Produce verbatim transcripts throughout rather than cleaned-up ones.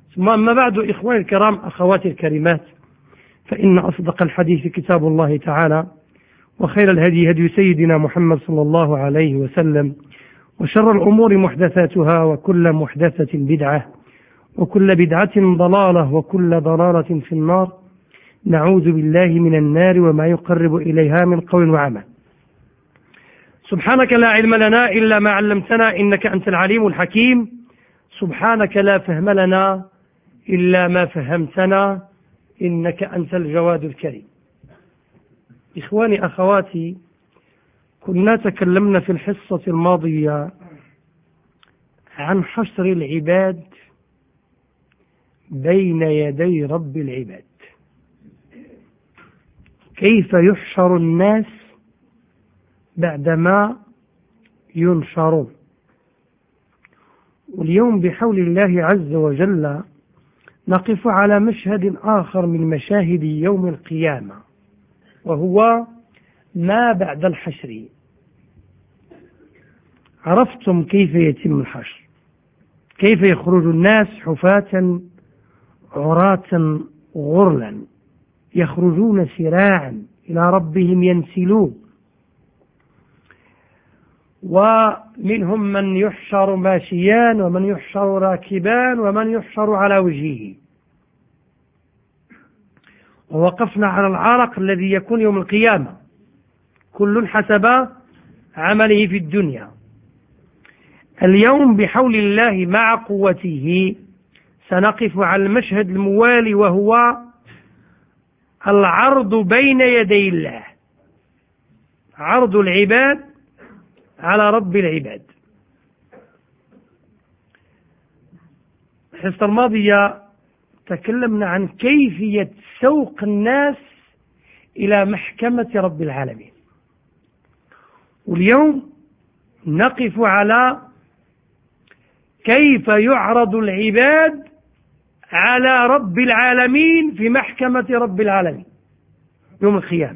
ثم أما بعد، إخواني الكرام، أخواتي الكريمات، فإن أصدق الحديث كتاب الله تعالى، وخير الهدي هدي سيدنا محمد صلى الله عليه وسلم، وشر الأمور محدثاتها، وكل محدثة بدعة، وكل بدعة ضلالة، وكل ضلالة في النار. نعوذ بالله من النار وما يقرب إليها من قول وعمل. سبحانك لا علم لنا إلا ما علمتنا إنك أنت العليم الحكيم. سبحانك لا فهم لنا إلا ما فهمتنا إنك أنت الجواد الكريم. إخواني أخواتي، كنا تكلمنا في الحصة الماضية عن حشر العباد بين يدي رب العباد، كيف يحشر الناس بعدما ينشرون. واليوم بحول الله عز وجل نقف على مشهد آخر من مشاهد يوم القيامة، وهو ما بعد الحشر. عرفتم كيف يتم الحشر، كيف يخرج الناس حفاة عراة غرلا، يخرجون سراعا إلى ربهم ينسلون، ومنهم من يحشر ماشيان، ومن يحشر راكبان، ومن يحشر على وجهه. ووقفنا على العرق الذي يكون يوم القيامة، كل حسب عمله في الدنيا. اليوم بحول الله مع قوته سنقف على المشهد الموالي، وهو العرض بين يدي الله، عرض العباد على رب العباد. الحصة الماضية تكلمنا عن كيفية سوق الناس إلى محكمة رب العالمين، واليوم نقف على كيف يعرض العباد على رب العالمين في محكمة رب العالمين يوم القيامة.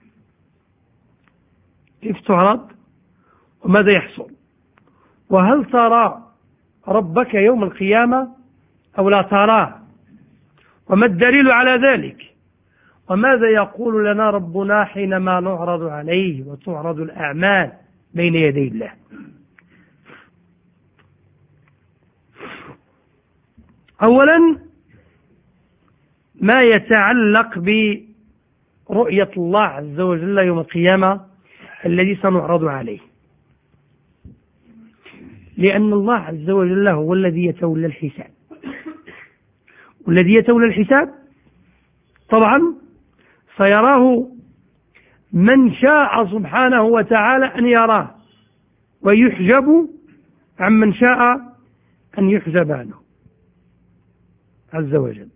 كيف تعرض وماذا يحصل، وهل ترى ربك يوم القيامة أو لا تراه، وما الدليل على ذلك، وماذا يقول لنا ربنا حينما نعرض عليه وتعرض الأعمال بين يدي الله. أولا ما يتعلق برؤية الله عز وجل يوم القيامة الذي سنعرض عليه، لأن الله عز وجل هو الذي يتولى الحساب، والذي يتولى الحساب طبعا سيراه من شاء سبحانه وتعالى أن يراه، ويحجب عمن شاء أن يحجب عنه عز وجل.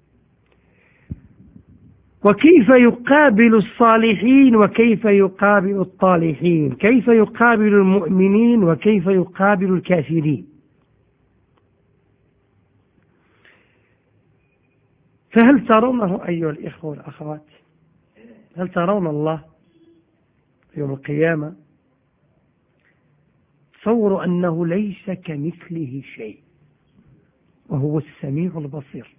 وكيف يقابل الصالحين وكيف يقابل الطالحين، كيف يقابل المؤمنين وكيف يقابل الكافرين. فهل ترونه أيها الإخوة والأخوات؟ هل ترون الله يوم القيامة؟ تصوروا أنه ليس كمثله شيء، وهو السميع البصير،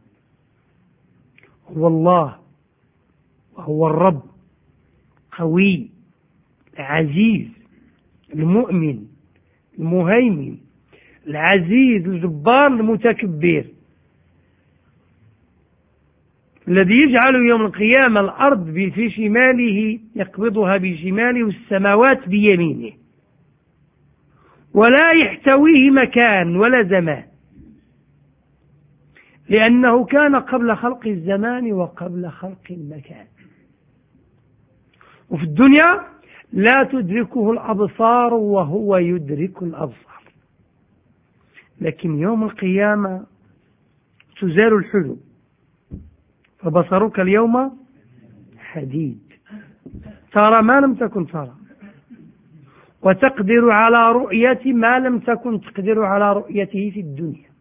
هو الله وهو الرب، قوي العزيز المؤمن المهيمن العزيز الجبار المتكبر، الذي يجعل يوم القيامة الأرض في شماله يقبضها بشماله والسماوات بيمينه، ولا يحتويه مكان ولا زمان، لأنه كان قبل خلق الزمان وقبل خلق المكان. وفي الدنيا لا تدركه الأبصار وهو يدرك الأبصار، لكن يوم القيامة تزال الحجب، فبصرك اليوم حديد، ترى ما لم تكن ترى، وتقدر على رؤية ما لم تكن تقدر على رؤيته في الدنيا،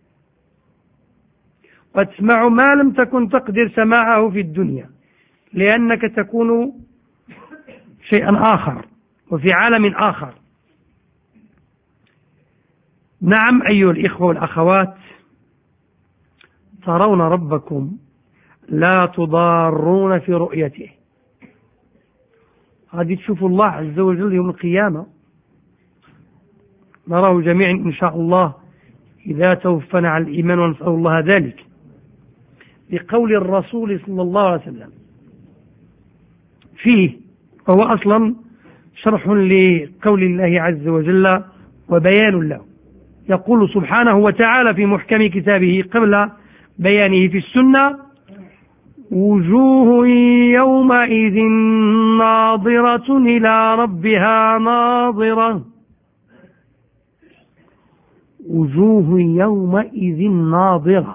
وتسمع ما لم تكن تقدر سماعه في الدنيا، لأنك تكون شيئا آخر وفي عالم آخر. نعم أيها الإخوة والأخوات، ترون ربكم لا تضارون في رؤيته. غادي تشوفوا الله عز وجل يوم القيامة، نراه جميعا إن شاء الله إذا توفنا على الإيمان، ونسأل الله ذلك، بقول الرسول صلى الله عليه وسلم فيه، وهو أصلا شرح لقول الله عز وجل وبيان له. يقول سبحانه وتعالى في محكم كتابه قبل بيانه في السنة: وجوه يومئذ ناظرة إلى ربها ناظرة. وجوه يومئذ ناظرة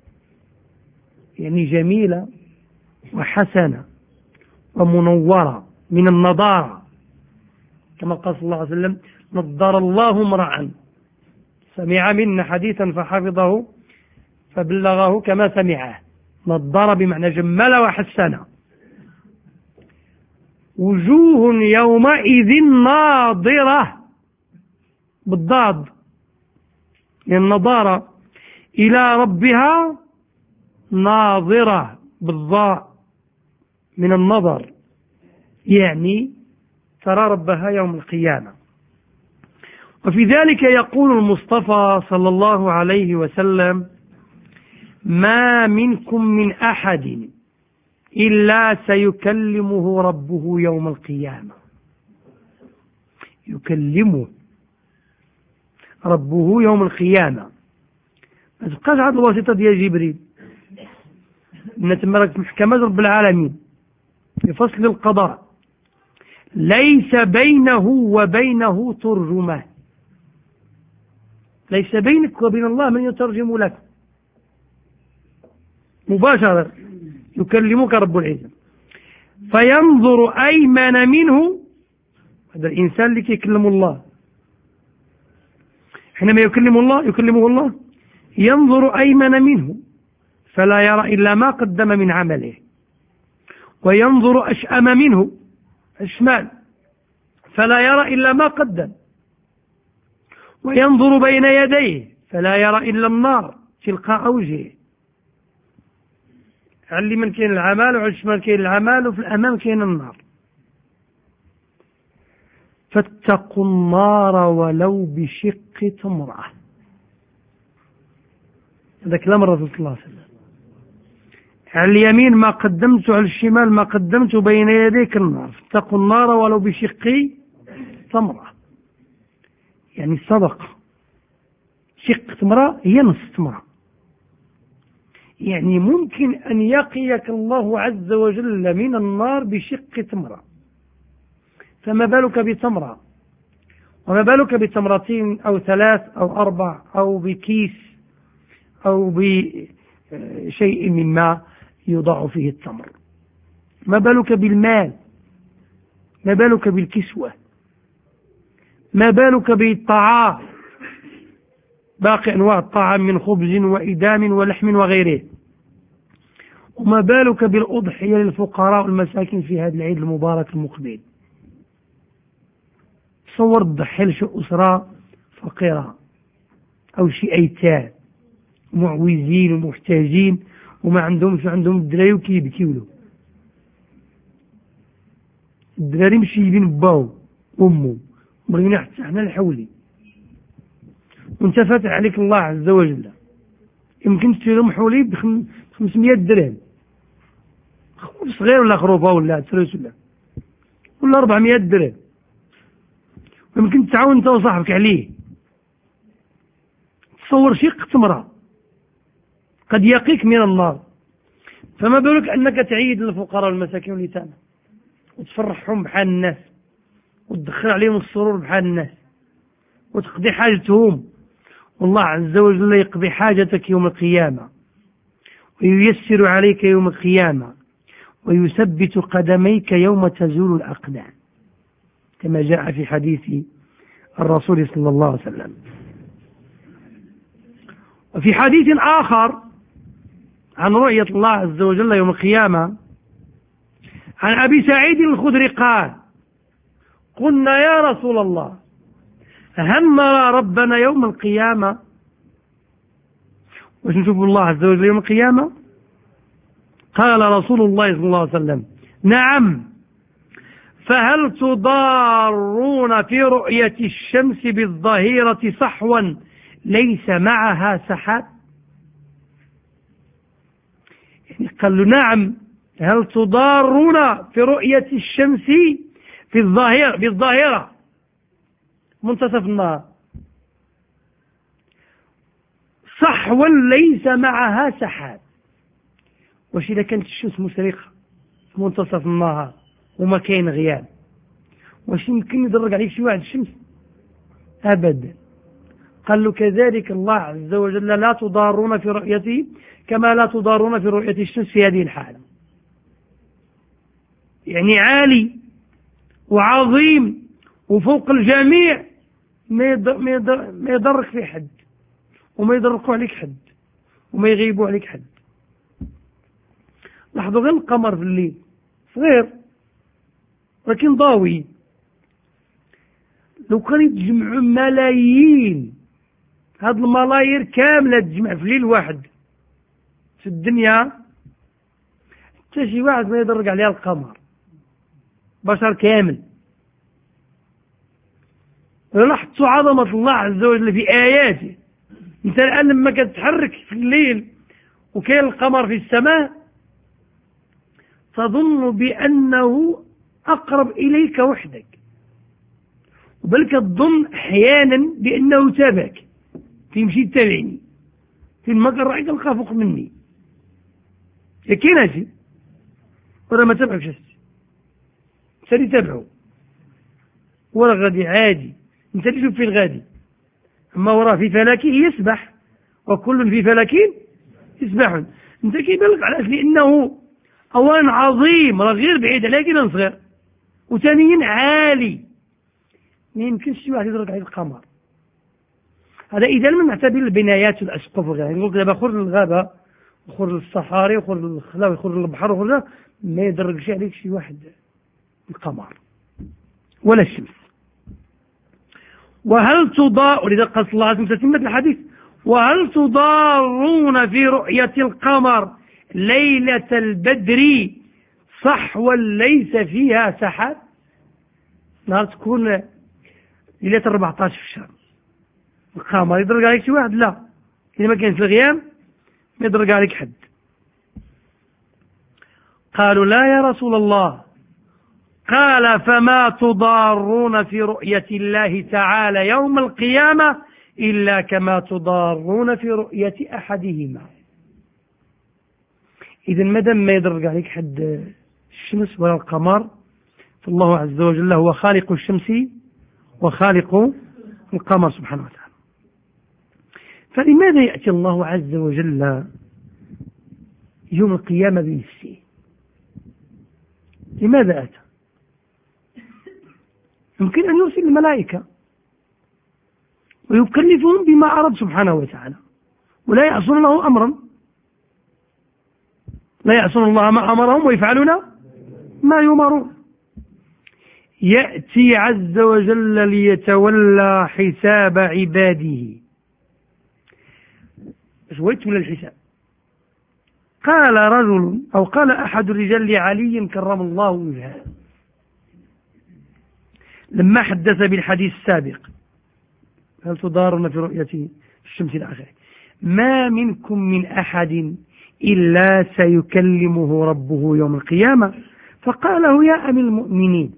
يعني جميلة وحسنة ومنورة من النضارة، كما قال صلى الله عليه وسلم: نضر الله امرأ سمع منا حديثا فحفظه فبلغه كما سمعه. نضر بمعنى جمل وحسن. وجوه يومئذ ناظرة بالضاد يعني النضارة، إلى ربها ناظرة بالضاء من النظر، يعني ترى ربها يوم القيامة. وفي ذلك يقول المصطفى صلى الله عليه وسلم: ما منكم من أحد إلا سيكلمه ربه يوم القيامة. يكلمه ربه يوم القيامة. ما تبقاش هذه الواسطة ديال جبريل، إن تمرك محكمة رب العالمين في فصل القضاء ليس بينه وبينه ترجمان، ليس بينك وبين الله من يترجم لك، مباشرة يكلمك رب العزة. فينظر أيمن منه، هذا الإنسان اللي يكلم الله، حينما يكلم الله يكلمه الله ينظر أيمن منه فلا يرى إلا ما قدم من عمله، وينظر أشأم منه الشمال فلا يرى إلا ما قدم، وينظر بين يديه فلا يرى إلا النار تلقاء وجهه. على اليمين كاين العمل، وعلى الشمال كاين العمل، وفي الأمام كاين النار. فاتقوا النار ولو بشق تمرة. هذا كلام الرسول صلى الله عليه وسلم. على اليمين ما قدمت، وعلى الشمال ما قدمت، بين يديك النار. فاتقوا النار ولو بشق تمرة، يعني الصدقة. شق تمرة هي نص تمرة، يعني ممكن أن يقيك الله عز وجل من النار بشق تمرة، فما بالك بتمرة، وما بالك بتمرتين أو ثلاث أو أربع أو بكيس أو بشيء مما يوضع فيه التمر. ما بالك بالمال، ما بالك بالكسوة، ما بالك بالطعام، باقي أنواع الطعام من خبز وإدام ولحم وغيره. وما بالك بالأضحية للفقراء والمساكين في هذا العيد المبارك المقبل. تصور تضحي لشي أسرة فقيرة أو شي أيتام معوزين ومحتاجين وما عندهمش عندهم الدراري وكيبكيو له. الدراري مش يجيبين باو أمه مرينا حتى حنا الحولي، وانت فاتح عليك الله عز وجل يمكن تشتري لهم حولي بخمسمية درهم، خروف صغير ولا خروفه ولا تريس ولا ولا أربعمية درهم، ويمكن تعاون انت وصاحبك عليه. تصور شق تمرة قد يقيك من النار، فما بالك أنك تعيد للفقراء والمساكين واليتامى وتفرحهم بحال الناس وتدخل عليهم السرور بحال الناس وتقضي حاجتهم، والله عز وجل يقضي حاجتك يوم القيامة وييسر عليك يوم القيامة ويثبت قدميك يوم تزول الأقدام، كما جاء في حديث الرسول صلى الله عليه وسلم. وفي حديث آخر عن رؤية الله عز وجل يوم القيامة عن أبي سعيد الخدري قال: قلنا يا رسول الله هل نرى ربنا يوم القيامة؟ واش نشوف الله عز وجل يوم القيامة؟ قال رسول الله صلى الله عليه وسلم: نعم، فهل تضارون في رؤية الشمس بالظهيرة صحوا ليس معها سحاب؟ يعني قال له: نعم، هل تضارون في رؤية الشمس في الظاهرة بالظاهرة منتصف النهار صحوا ليس معها سحاب؟ واش إذا كانت الشمس مشرقة في منتصف النهار وما كاين غياب، واش يمكن يدرج عليك شي واحد الشمس؟ أبدا. قال له: كذلك الله عز وجل لا تضارون في رؤيته كما لا تضارون في رؤية الشمس في هذه الحالة. يعني عالي وعظيم وفوق الجميع، ما يضرك في حد، وما يضرقوا عليك حد، وما يغيبوا عليك حد. لاحظوا غير القمر في الليل صغير لكن ضاوي، لو كان يتجمعوا ملايين، هاد الملايير كاملة تجمع في ليل واحد في الدنيا، حتى شي واحد ما يدرك عليها القمر، بشر كامل. لاحظتوا عظمة الله عز وجل في آياته. انت الآن لما كتتحرك في الليل وكاين القمر في السماء تظن بأنه أقرب إليك وحدك، بل كتظن أحيانا بأنه تابعك، تمشي تتابعني، في المكان راح تلقى فوق مني، كاين هادشي ولا ما تابعكش؟ انت اللي تابعه، ولا غادي عادي، انت اللي شوف فين غادي. اما وراه في فلكه يسبح، وكل في فلك يسبحون. انت كيبان لك علاش؟ لانه اولا عظيم، راه غير بعيد لكن صغير، وثانيا عالي، ما يمكنش شي واحد يدرك عليه القمر. هذا اذا لم نعتبر البنايات والاسقف وغيرها. نقول دابا خرج للغابه وخرج للصحاري وخرج للخلا وخرج للبحر وخرج، ما يدركش عليك شي واحد القمر ولا الشمس. وهل تضاء، ولذا قال صلى الله عليه وسلم تتمة الحديث: وهل تضارون في رؤية القمر ليلة البدر صحوا ليس فيها سحاب؟ نهار تكون ليلة أربعة عشر في الشهر، القمر يدرك عليك شي واحد؟ لا، إذا ما كانش الغيام ما يدرك عليك حد. قالوا: لا يا رسول الله. قال: فما تضارون في رؤية الله تعالى يوم القيامة إلا كما تضارون في رؤية أحدهما. إذا مادام ما يدرك عليك حد الشمس ولا القمر، فالله عز وجل هو خالق الشمس وخالق القمر سبحانه وتعالى. فلماذا يأتي الله عز وجل يوم القيامة بنفسه؟ لماذا أتى؟ يمكن أن يرسل الملائكة ويكلفهم بما أراد سبحانه وتعالى، ولا يعصون له أمرا، لا يعصون الله ما أمرهم ويفعلون ما يؤمرون. يأتي عز وجل ليتولى حساب عباده. شويت ولا الحساب؟ قال رجل أو قال أحد الرجال لعلي كرم الله وجهه لما حدث بالحديث السابق: هل تضارون في رؤية الشمس إلى آخره: ما منكم من أحد إلا سيكلمه ربه يوم القيامة. فقال له: يا أمير المؤمنين،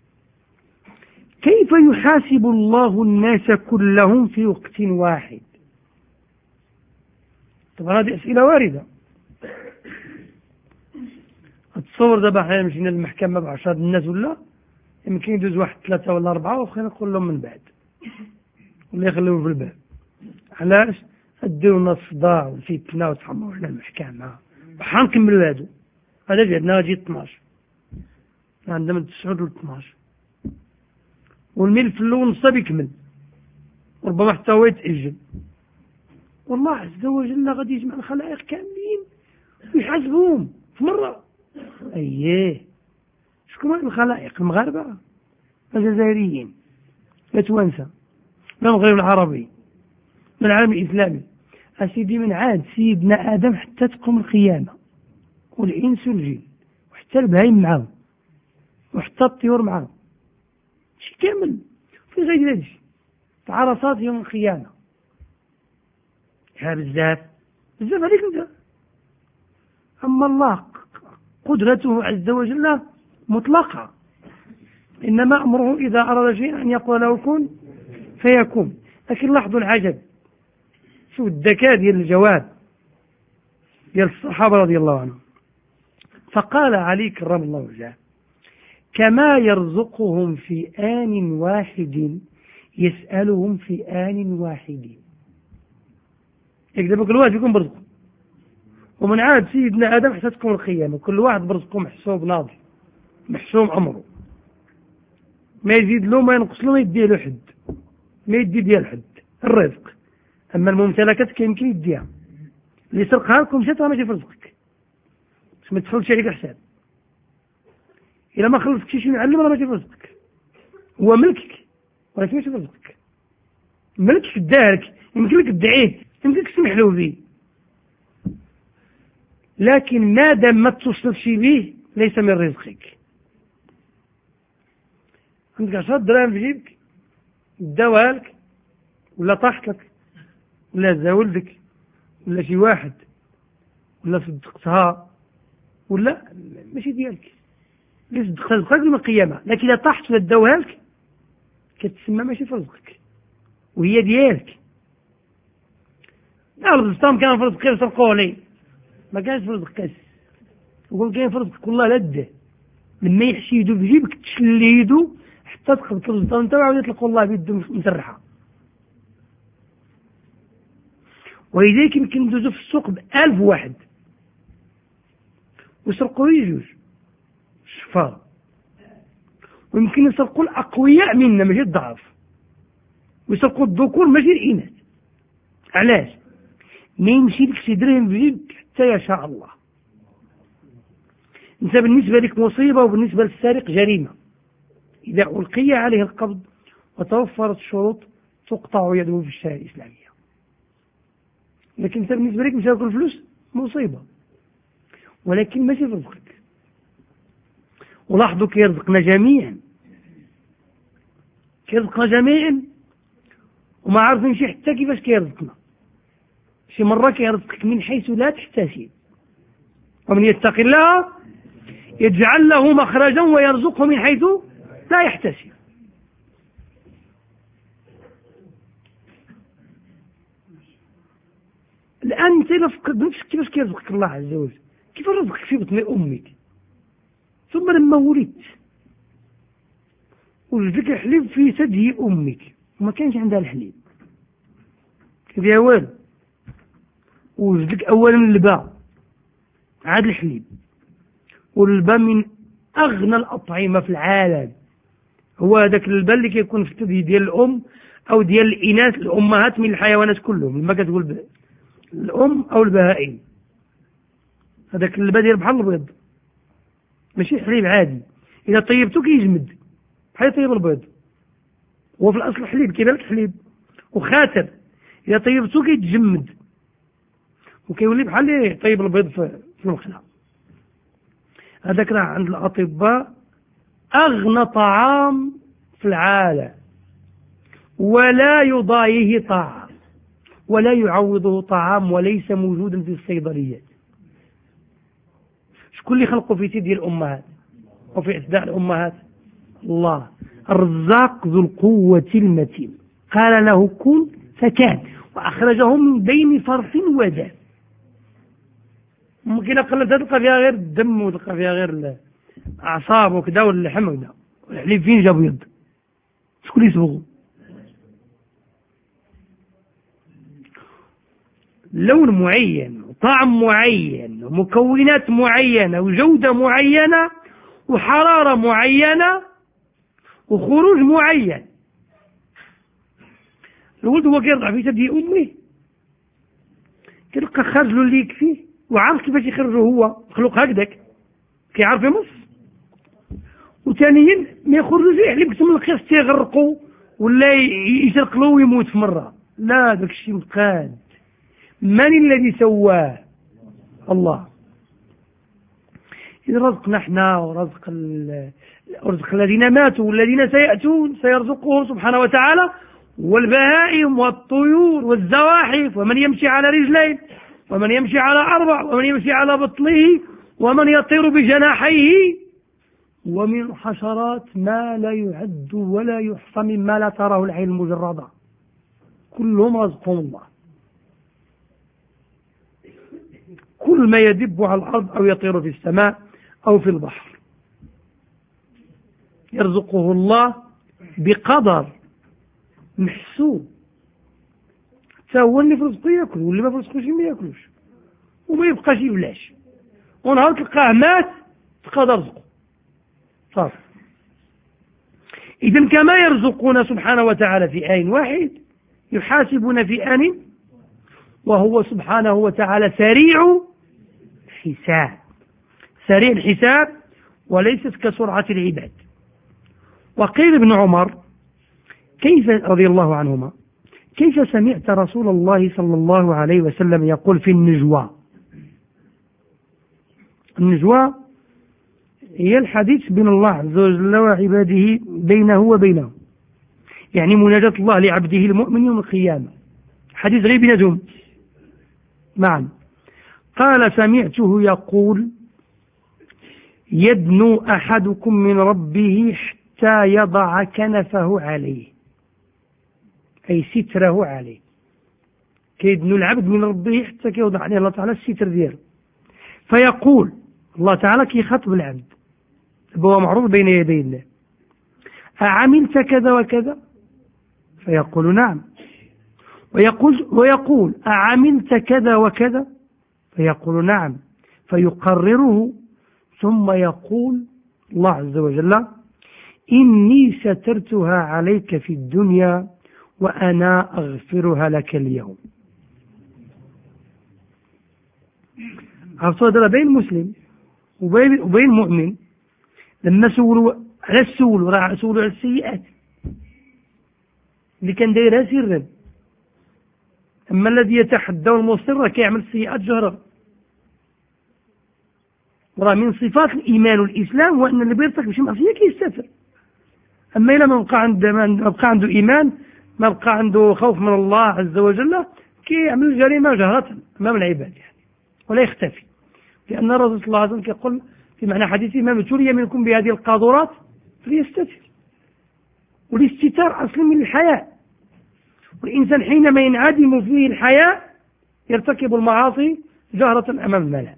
كيف يحاسب الله الناس كلهم في وقت واحد؟ طبعا هذه أسئلة واردة. أتصور دابا حنا مشينا للمحكمة بعشرة الناس ولا يمكن يدوز واحد ثلاثة ولا أربعة وخلينا نقول لهم من بعد ولا يخلوه في الباب. علاش؟ أدوا لنا الصداع والفتنة وتحمروا على المحكمة بحال نكملوا هادو. هذا جاتنا غادي اثناش، عندنا من تسعة ل اثناش، والملف الأول نصاب يكمل وربما حتى هو يتأجل. والله عز وجل غادي يجمع الخلائق كاملين ويحاسبهم في مرة. أيه، شكون هاد الخلائق؟ المغاربة، الجزائريين، لا توانسة، لا المغرب العربي، لا العالم الإسلامي، أسيدي من عاد سيدنا آدم حتى تقوم القيامة، والإنس والجن وحتى البهايم معاهم وحتى الطيور معاهم، شي كامل في غير هذا الشيء تعرصات يوم القيامة. ها بزاف بزاف عليك انت. أما الله قدرته عز وجل مطلقة، إنما أمره إذا أراد شيئا أن يقول له كن فيكون. لكن لاحظوا العجب، شوف الذكاء ديال الجواب ديال الصحابة رضي الله عنهم. فقال علي كرم الله وجهه: كما يرزقهم في آن واحد يسألهم في آن واحد. يقدر كل واحد يكون برزقه، ومن عاد سيدنا آدم حتى تكون القيامة كل واحد برزقه محسوب ناضي محسوم أمره، ما يزيد له ما ينقص له، ما يديه له حد، ما يدي ديال حد الرزق. أما الممتلكات كيمكن يديها، اللي سرقها لكم مشات ماشي في رزقك، باش ما تدخلش عليك حساب. إلا ما خلصتش شي معلم راه ماشي في رزقك، هو ملكك ولكن ماشي في رزقك. ملكك دارك، يمكن لك تدعيه، يمكن لك تسمح له به، لكن ما دام ما توصلش به ليس من رزقك. عندك عشرة دراهم في جيبك داوها لك، ولا طاحت لك، ولا زا ولدك، ولا شي واحد، ولا صدقتها، ولا ماشي ديالك، اللي صدقتها صدقتك يوم القيامة. لكن إذا طاحت ولا داوها لك كتسمى ماشي في رزقك وهي ديالك. لا رزقتهم كان في رزقك يسرقوه لي، ما كانش في رزقك كاس، وقول كاين في رزقك والله لا ده. لما يحشي يدو في جيبك تشلي يدو حتى تدخل ترزقها وانت وعاود يطلق الله بيده مسرحة. ولذلك يمكن ندوزو في السوق بألف واحد ويسرقوا يجوج شفار، ويمكن يسرقوا الأقوياء منا ماشي الضعاف، ويسرقوا الذكور ماشي الإناث. علاش؟ ما يمشي لك شي درهم في جيبك حتى يشاء الله. انت بالنسبة لك مصيبة، وبالنسبة للسارق جريمة. إذا ألقي عليه القبض وتوفرت الشروط تقطع يده في الشارع الإسلامية. لكن انت بالنسبة لك مش هاكل الفلوس مصيبة، ولكن ماشي في رزقك. ولاحظوا كيرزقنا جميعا، كيرزقنا جميعا وما عارفين شي حتى كيفاش كيرزقنا. شي مرة كيرزقك من حيث لا تحتسب، ومن يتق الله يجعل له مخرجا ويرزقه من حيث لا يحتسب. الآن انت فكرت بنفسك كيفاش كيرزقك الله عز وجل، كيف رزقك في بطن أمك، ثم لما ولدت وجدك الحليب في ثدي أمك وما كانش عندها الحليب كيفيها والو، وجدك أولا الباء عاد الحليب، والباء من أغنى الأطعمة في العالم، هو هذاك الباء اللي كيكون في الثدي ديال الأم أو ديال الإناث الأمهات من الحيوانات كلهم، لما كتقول الأم أو البهائم، هذاك الباء ديال بحال البيض ماشي حليب عادي، إذا طيبته كيجمد بحال طيب البيض، هو في الأصل حليب كيبان لك حليب، وخاتر إذا طيبته كيتجمد وكيولي بحال طيب البيض في المقلاة. هذاك راه عند الأطباء أغنى طعام في العالم، ولا يضاهيه طعام ولا يعوضه طعام، وليس موجودا في الصيدليات. شكون اللي خلقه في ثدي الأمهات وفي أثداء الأمهات؟ الله الرزاق ذو القوة المتين، قال له كن فكان، وأخرجه من بين فرث ودم. ممكن قلبتها تلقى فيها غير الدم وتلقى فيها غير الأعصاب وكذا واللحم وكذا، والحليب فين جا بيض؟ شكون اللي يصبغه؟ لون معين وطعم معين ومكونات معينة وجودة معينة وحرارة معينة وخروج معين. الولد هو كيرضع في ثدي أمه كيلقى خارج له اللي يكفيه، وعارف كيفاش يخرجه، هو مخلوق هكذاك كيعرف يمص. وثانيا ما يخرجوش يحلب كتم القياس تيغرقوا ولا يسرق له ويموت في مرة، لا داك الشيء مقاد من الذي سواه؟ الله. إذا رزقنا احنا ورزق رزق الذين ماتوا والذين سيأتون سيرزقهم سبحانه وتعالى، والبهائم والطيور والزواحف، ومن يمشي على رجلين ومن يمشي على أربع ومن يمشي على بطنه ومن يطير بجناحيه، ومن حشرات ما لا يعد ولا يحصى مما لا تراه العين المجردة، كلهم رزقهم الله. كل ما يدب على الأرض أو يطير في السماء أو في البحر يرزقه الله بقدر محسوب. حتى هو اللي في رزقه ياكل، واللي ما في رزقه ما ياكلوش وما يبقاش يبلاش، ونهار تلقاه مات تقدر رزقه صافي. إذن كما يرزقنا سبحانه وتعالى في آن واحد يحاسبنا في آن، وهو سبحانه وتعالى سريع الحساب، سريع الحساب وليست كسرعة العباد. وقيل ابن عمر كيف رضي الله عنهما كيف سمعت رسول الله صلى الله عليه وسلم يقول في النجوى؟ النجوى هي الحديث بين الله عز وجل وعباده بينه وبينه، يعني مناجاة الله لعبده المؤمن يوم القيامة، حديث غير بينهم معا. قال سمعته يقول يدنو أحدكم من ربه حتى يضع كنفه عليه، أي ستره عليه، كيدنو العبد من ربه حتى كيوضع عليه الله تعالى الستر دياله، فيقول الله تعالى كيخاطب العبد، هو معروف بين يدي الله، أعملت كذا وكذا؟ فيقول نعم. ويقول, ويقول أعملت كذا وكذا؟ فيقول نعم. فيقرره ثم يقول الله عز وجل إني سترتها عليك في الدنيا وأنا أغفرها لك اليوم. عرفتوا هذا بين مسلم وبين, وبين مؤمن، لما سولوا على السول وراه سولوا على السيئات اللي كان دايرها سرا، أما الذي يتحدى المصر كيعمل السيئات جهرا. وراه من صفات الإيمان والإسلام وأن اللي بيرتكب شي معصية كيستتر، أما إلا ما بقى عنده ما بقى عنده إيمان، ما بقى عنده خوف من الله عز وجل، كيعمل الجريمة جهرة أمام العباد يعني ولا يختفي، لأن الرسول صلى الله عليه وسلم يقول في معنى حديثه ما ابتلي منكم بهذه القاذورات فليستتر، والاستتار أصل من الحياء، والإنسان حينما ينعدم فيه الحياء يرتكب المعاصي جهرة أمام الملأ.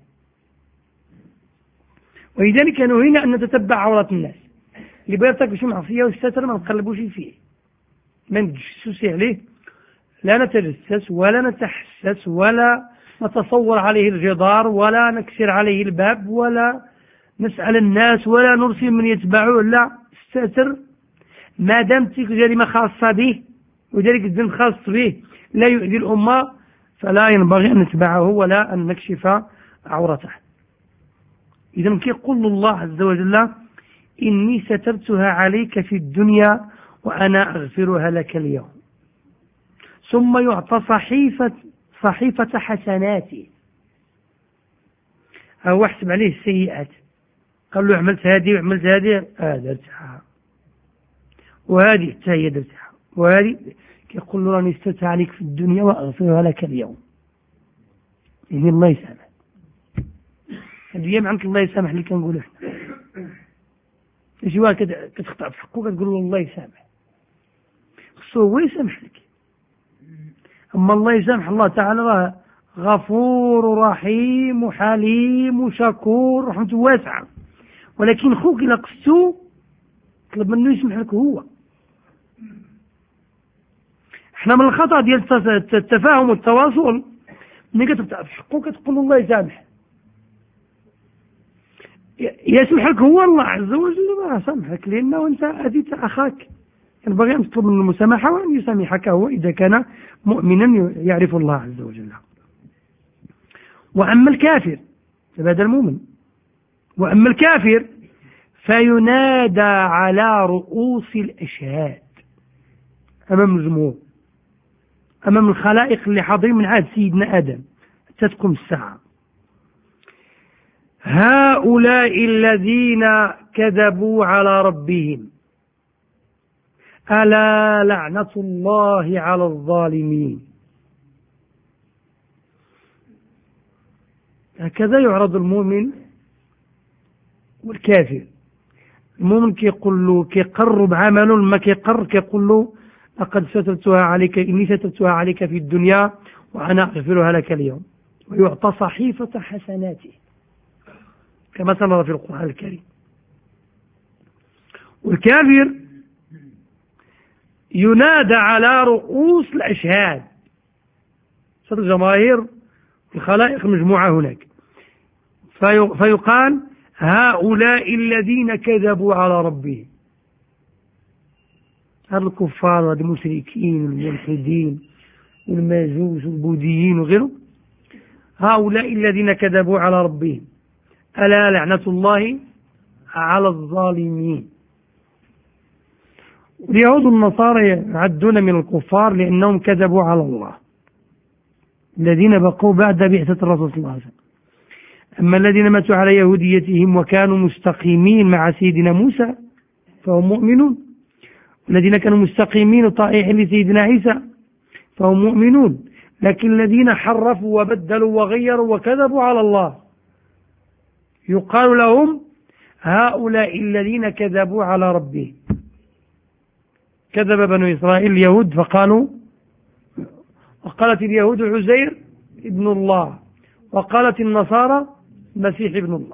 ولذلك نهينا أن نتتبع عورات الناس، اللي بيرتكب شي معصية والستر ما نقلبوش فيه، ما نتجسس عليه، لا نتجسس ولا نتحسس ولا نتصور عليه الجدار ولا نكسر عليه الباب ولا نسأل الناس ولا نرسل من يتبعوه، لا، استتر ما دامت جريمة خاصة به وذلك الذنب خاص به لا يؤذي الأمة، فلا ينبغي أن نتبعه ولا أن نكشف عورته. إذا كيقول الله عز وجل إني سترتها عليك في الدنيا وأنا أغفرها لك اليوم، ثم يعطى صحيفة صحيفة حسناته، أو احسب عليه السيئات، قال له عملت هذه وعملت هذه آه درتها وهذه حتى هي درتها وهذه، يقول له راني استرتها عليك في الدنيا وأغفرها لك اليوم. يعني الله يسامح، هذه أيام عنك الله يسامح اللي كنقول احنا، شي واحد كتخطأ في حقه كتقول له الله يسامح، خصو هو يسامح لك. أما الله يسامح الله تعالى راه غفور رحيم وحليم وشكور رحمته واسعة، ولكن خوك إلا قصتو طلب منه يسمح لك هو. احنا من الخطأ ديال التفاهم والتواصل ملي كتقطع في حقه كتقول الله يسامح، يسمح لك هو الله عز وجل راه سامحك، لأنه أنت أذيت أخاك، ينبغي أن تطلب منه المسامحة وأن يسامحك هو إذا كان مؤمنا يعرف الله عز وجل. وأما الكافر فهذا المؤمن، وأما الكافر فينادى على رؤوس الأشهاد أمام الجمهور، أمام الخلائق اللي حاضرين من عهد سيدنا آدم حتى تقوم الساعة. هؤلاء الذين كذبوا على ربهم ألا لعنة الله على الظالمين. هكذا يعرض المؤمن والكافر. المؤمن كيقول له كيقرب عمله ما كيقر كيقول له لقد سترتها عليك إني سترتها عليك في الدنيا وأنا أغفرها لك اليوم، ويعطى صحيفة حسناته كما سنرى في القرآن الكريم. والكافر ينادى على رؤوس الأشهاد، صد الجماهير الخلائق مجموعة هناك، فيقال هؤلاء الذين كذبوا على ربهم. هذا الكفار وهذا المشركين والملحدين والماجوس والبوذيين وغيرهم، هؤلاء الذين كذبوا على ربهم ألا لعنة الله على الظالمين. اليهود والنصارى يعدون من الكفار لأنهم كذبوا على الله، الذين بقوا بعد بعثة الرسول صلى الله عليه وسلم. أما الذين ماتوا على يهوديتهم وكانوا مستقيمين مع سيدنا موسى فهم مؤمنون، الذين كانوا مستقيمين وطائعين لسيدنا عيسى فهم مؤمنون. لكن الذين حرفوا وبدلوا وغيروا وكذبوا على الله يقال لهم هؤلاء الذين كذبوا على ربهم. كذب بنو إسرائيل اليهود فقالوا، وقالت اليهود عزير ابن الله، وقالت النصارى المسيح ابن الله،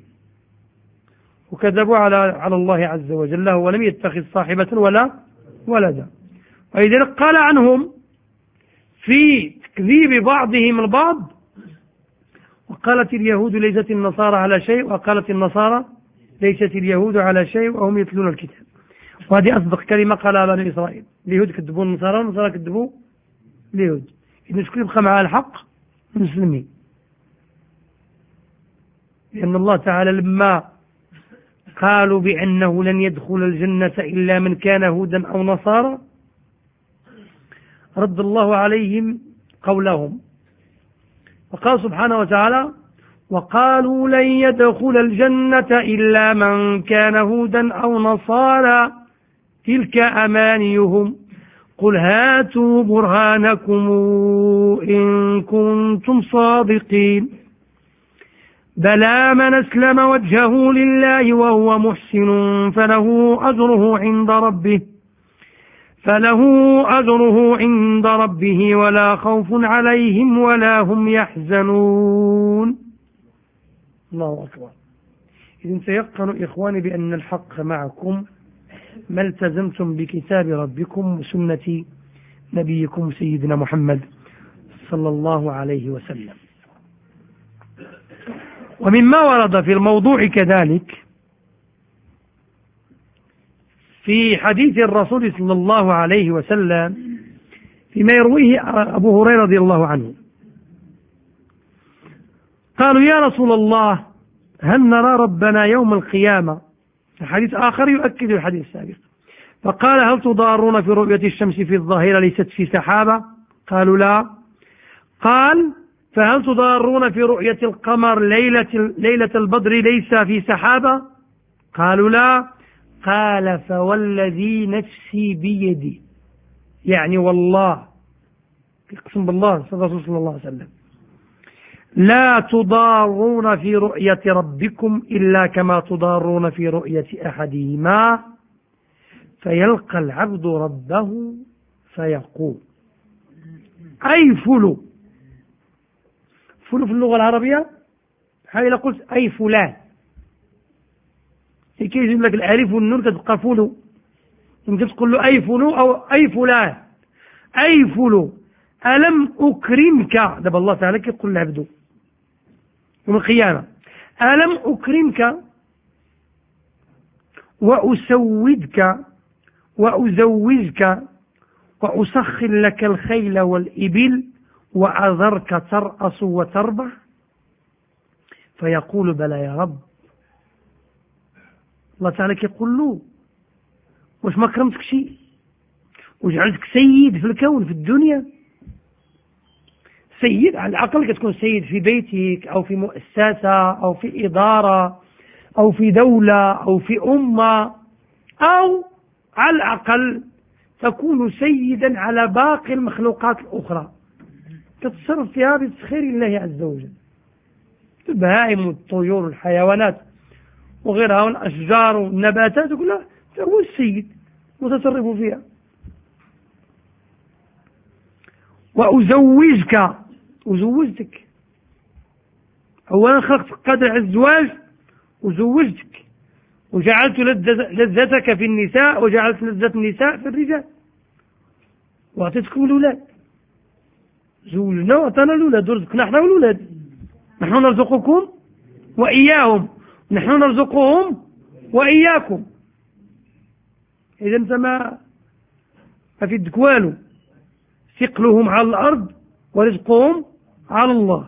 وكذبوا على على الله عز وجل ولم يتخذ صاحبة ولا ولدا. ولذلك قال عنهم في تكذيب بعضهم البعض وقالت اليهود ليست النصارى على شيء، وقالت النصارى ليست اليهود على شيء وهم يتلون الكتاب. وهذه أصدق كلمة قالها بني إسرائيل. اليهود كذبوا النصارى والنصارى كذبوا اليهود. إذن شكون يبقى مع الحق؟ المسلمين. لأن الله تعالى لما قالوا بأنه لن يدخل الجنة إلا من كان هودا أو نصارى رد الله عليهم قولهم، وقال سبحانه وتعالى وقالوا لن يدخل الجنة إلا من كان هودا أو نصارى تلك أمانيهم قل هاتوا برهانكم إن كنتم صادقين بلى من أسلم وجهه لله وهو محسن فله أجره عند ربه فله أجره عند ربه ولا خوف عليهم ولا هم يحزنون. الله أكبر. إذن تيقنوا إخواني بأن الحق معكم ما التزمتم بكتاب ربكم وسنة نبيكم سيدنا محمد صلى الله عليه وسلم. ومما ورد في الموضوع كذلك في حديث الرسول صلى الله عليه وسلم فيما يرويه أبو هريرة رضي الله عنه، قالوا يا رسول الله هل نرى ربنا يوم القيامة؟ حديث آخر يؤكد الحديث السابق، فقال هل تضارون في رؤية الشمس في الظهيرة ليست في سحابة؟ قالوا لا. قال فهل تضارون في رؤية القمر ليلة, ليلة البدر ليس في سحابة؟ قالوا لا. قال فوالذي نفسي بيدي، يعني والله اقسم بالله صلى الله عليه وسلم لا تضارون في رؤية ربكم إلا كما تضارون في رؤية أحدهما فيلقى العبد ربه فيقول أي فلو. فلو في اللغة العربية حين قلت أي فلان كي يجيب لك الألف والنون كتبقى فلو، يمكن تقول له أي فلو أو أي فلان. أي فلو ألم أكرمك، دابا الله تعالى كيقول لعبده يوم القيامة ألم أكرمك وأسودك وأزوجك وأسخر لك الخيل والإبل وأذرك ترأس وتربح؟ فيقول بلى يا رب. الله تعالى كيقول له واش ما كرمتك شيء وجعلتك سيد في الكون في الدنيا سيد على الأقل كتكون سيد في بيتك أو في مؤسسة أو في إدارة أو في دولة أو في أمة، أو على الأقل تكون سيدا على باقي المخلوقات الأخرى، تتصرف فيها بتسخير الله عز وجل، البهائم والطيور والحيوانات وغيرها والأشجار والنباتات كلها هو السيد متصرف فيها. وأزوجك، وزوجتك، أولا خلقت قدر الزواج وزوجتك، وجعلت لذتك في النساء وجعلت لذة النساء في الرجال، وأعطيتكم الأولاد، زوجنا وأعطانا الأولاد، ورزقنا احنا والأولاد، نحن نرزقكم وإياهم، نحن نرزقهم وإياكم. إذا أنت ما ما في يدك والو، ثقلهم على الأرض ورزقهم على الله.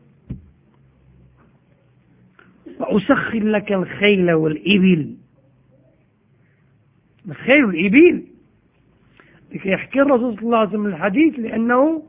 وأسخر لك الخيل والإبل، الخيل والإبل لكي يحكي الرسول صلى الله عليه وسلم الحديث، لأنه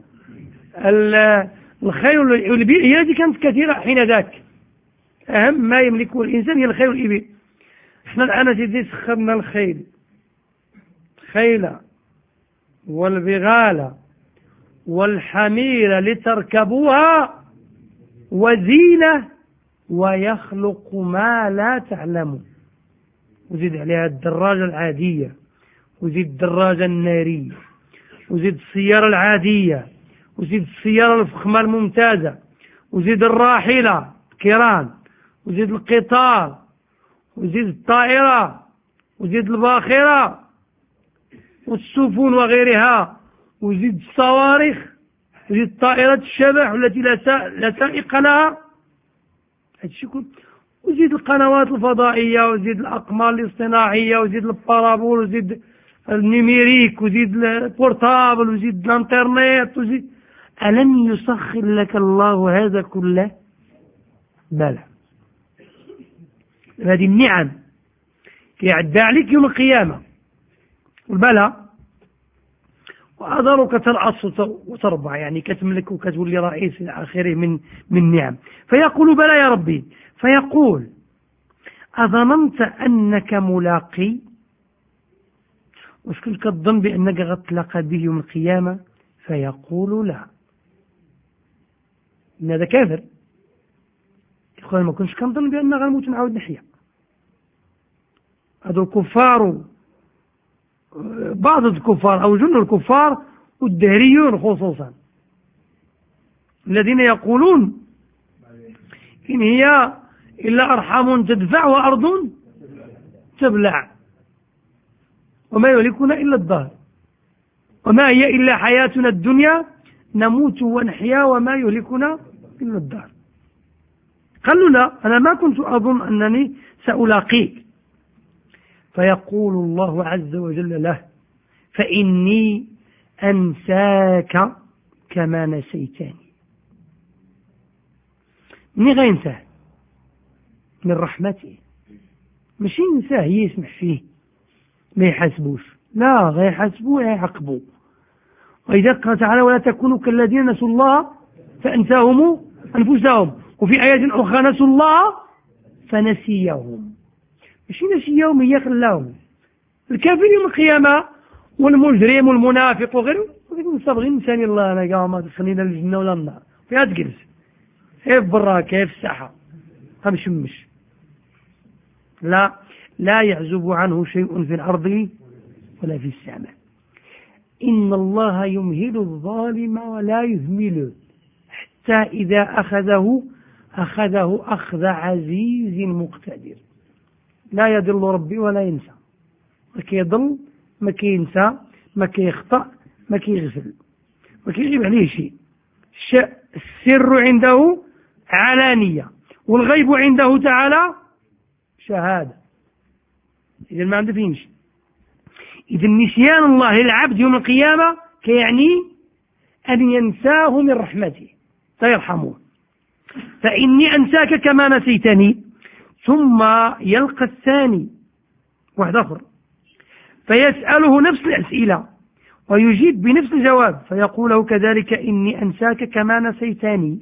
الخيل والإبل هي التي كانت كثيرة حين ذاك، أهم ما يملكه الإنسان هي الخيل والإبل. احنا الآن سيدي سخرنا الخيل، خيل والبغال والحمير لتركبوها وزينة ويخلق ما لا تعلمون. وزيد عليها الدراجة العادية، وزيد الدراجة النارية، وزيد السيارة العادية، وزيد السيارة الفخمة الممتازة، وزيد الراحلة الكيران، وزيد القطار، وزيد الطائرة، وزيد الباخرة والسفن وغيرها، وزيد الصواريخ، وزيد طائرة الشبح التي لا سائق لها، وزيد القنوات الفضائية، وزيد الأقمار الاصطناعية، وزيد البارابول، وزيد النيميريك، وزيد البورتابل، وزيد الانترنت، وزيد. ألم يسخر لك الله هذا كله؟ بلى، هذه النعم يعدى عليك يوم القيامة. والبلى وأضرك ترأس وتربع، يعني كتملك وكتولي رئيس إلى آخره من من نعم. فيقول بلى يا ربي، فيقول أظننت أنك ملاقي، واش كنت كتظن بأنك غتلاقى به يوم القيامة؟ فيقول لا. إن هذا كافر، يقول ما كنتش كنظن بأن غنموت نعاود نحيا. هذو الكفار، بعض الكفار أو جل الكفار والدهريون خصوصا، الذين يقولون إن هي إلا أرحام تدفع وأرض تبلع وما يهلكنا إلا الدهر وما هي إلا حياتنا الدنيا نموت ونحيا وما يهلكنا إلا الدهر. قالوا لا، أنا ما كنت أظن أنني سألاقيك. فيقول الله عز وجل له فإني أنساك كما نسيتني. مني غينساه؟ من رحمته، مش ينساه يسمح فيه ما يحاسبوش، لا غيحاسبوه يعاقبوه. وإذا قال تعالى ولا تكونوا كالذين نسوا الله فأنساهم أنفسهم، وفي آيات أخرى نسوا الله فنسيهم، مش نسيهم هي خلاهم. الكافر يوم القيامة والمجرم والمنافق وغيره صابغين نساني الله أنا قاعد ما تخلينا الجنة ولا النار، فيها تجلس كيف برا كيف الساحة همشمش. لا لا يعزب عنه شيء في الأرض ولا في السماء. إن الله يمهل الظالم ولا يهمله حتى إذا أخذه أخذه أخذ عزيز مقتدر. لا يضل ربي ولا ينسى، ما كيضل ما كينسى ما كيخطأ ما كيغفل ما كيغيب عليه شيء. السر عنده علانية والغيب عنده تعالى شهادة. إذا ما عنده فيهمش. إذا نسيان الله للعبد يوم القيامة كيعني أن ينساه من رحمته فيرحمه. فإني أنساك كما نسيتني. ثم يلقى الثاني واحد آخر فيسأله نفس الأسئلة ويجيب بنفس الجواب فيقول له كذلك إني أنساك كما نسيتني.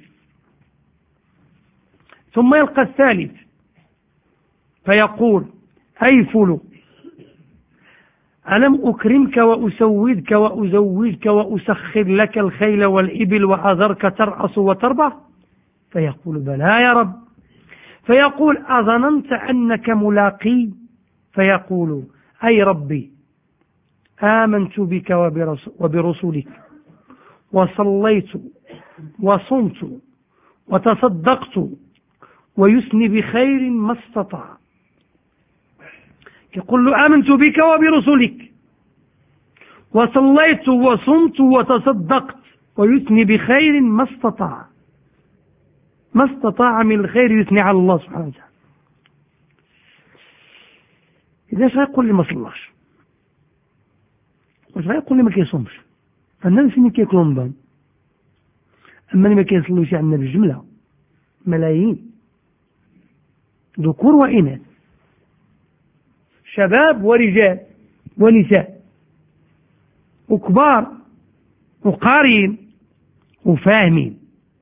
ثم يلقى الثالث فيقول أيفل ألم أكرمك وأسودك وأزوجك وأسخر لك الخيل والإبل وأذرك ترأس وتربع؟ فيقول بلى يا رب. فيقول أظننت أنك ملاقي؟ فيقول أي ربي آمنت بك وبرسولك وصليت وصمت وتصدقت ويثني بخير ما استطاع. يقول له آمنت بك وبرسولك وصليت وصمت وتصدقت ويثني بخير ما استطاع. ما استطاع من الخير يثني على الله سبحانه وتعالى. إذا سيقول لي ما صلاش، واش غيقول لي ما كيصومش؟ الناس اللي كياكلوا نظام، اما اللي ما كيصلوش عندنا بالجمله ملايين، ذكور واناث، شباب ورجال ونساء، وكبار وقارين وفاهمين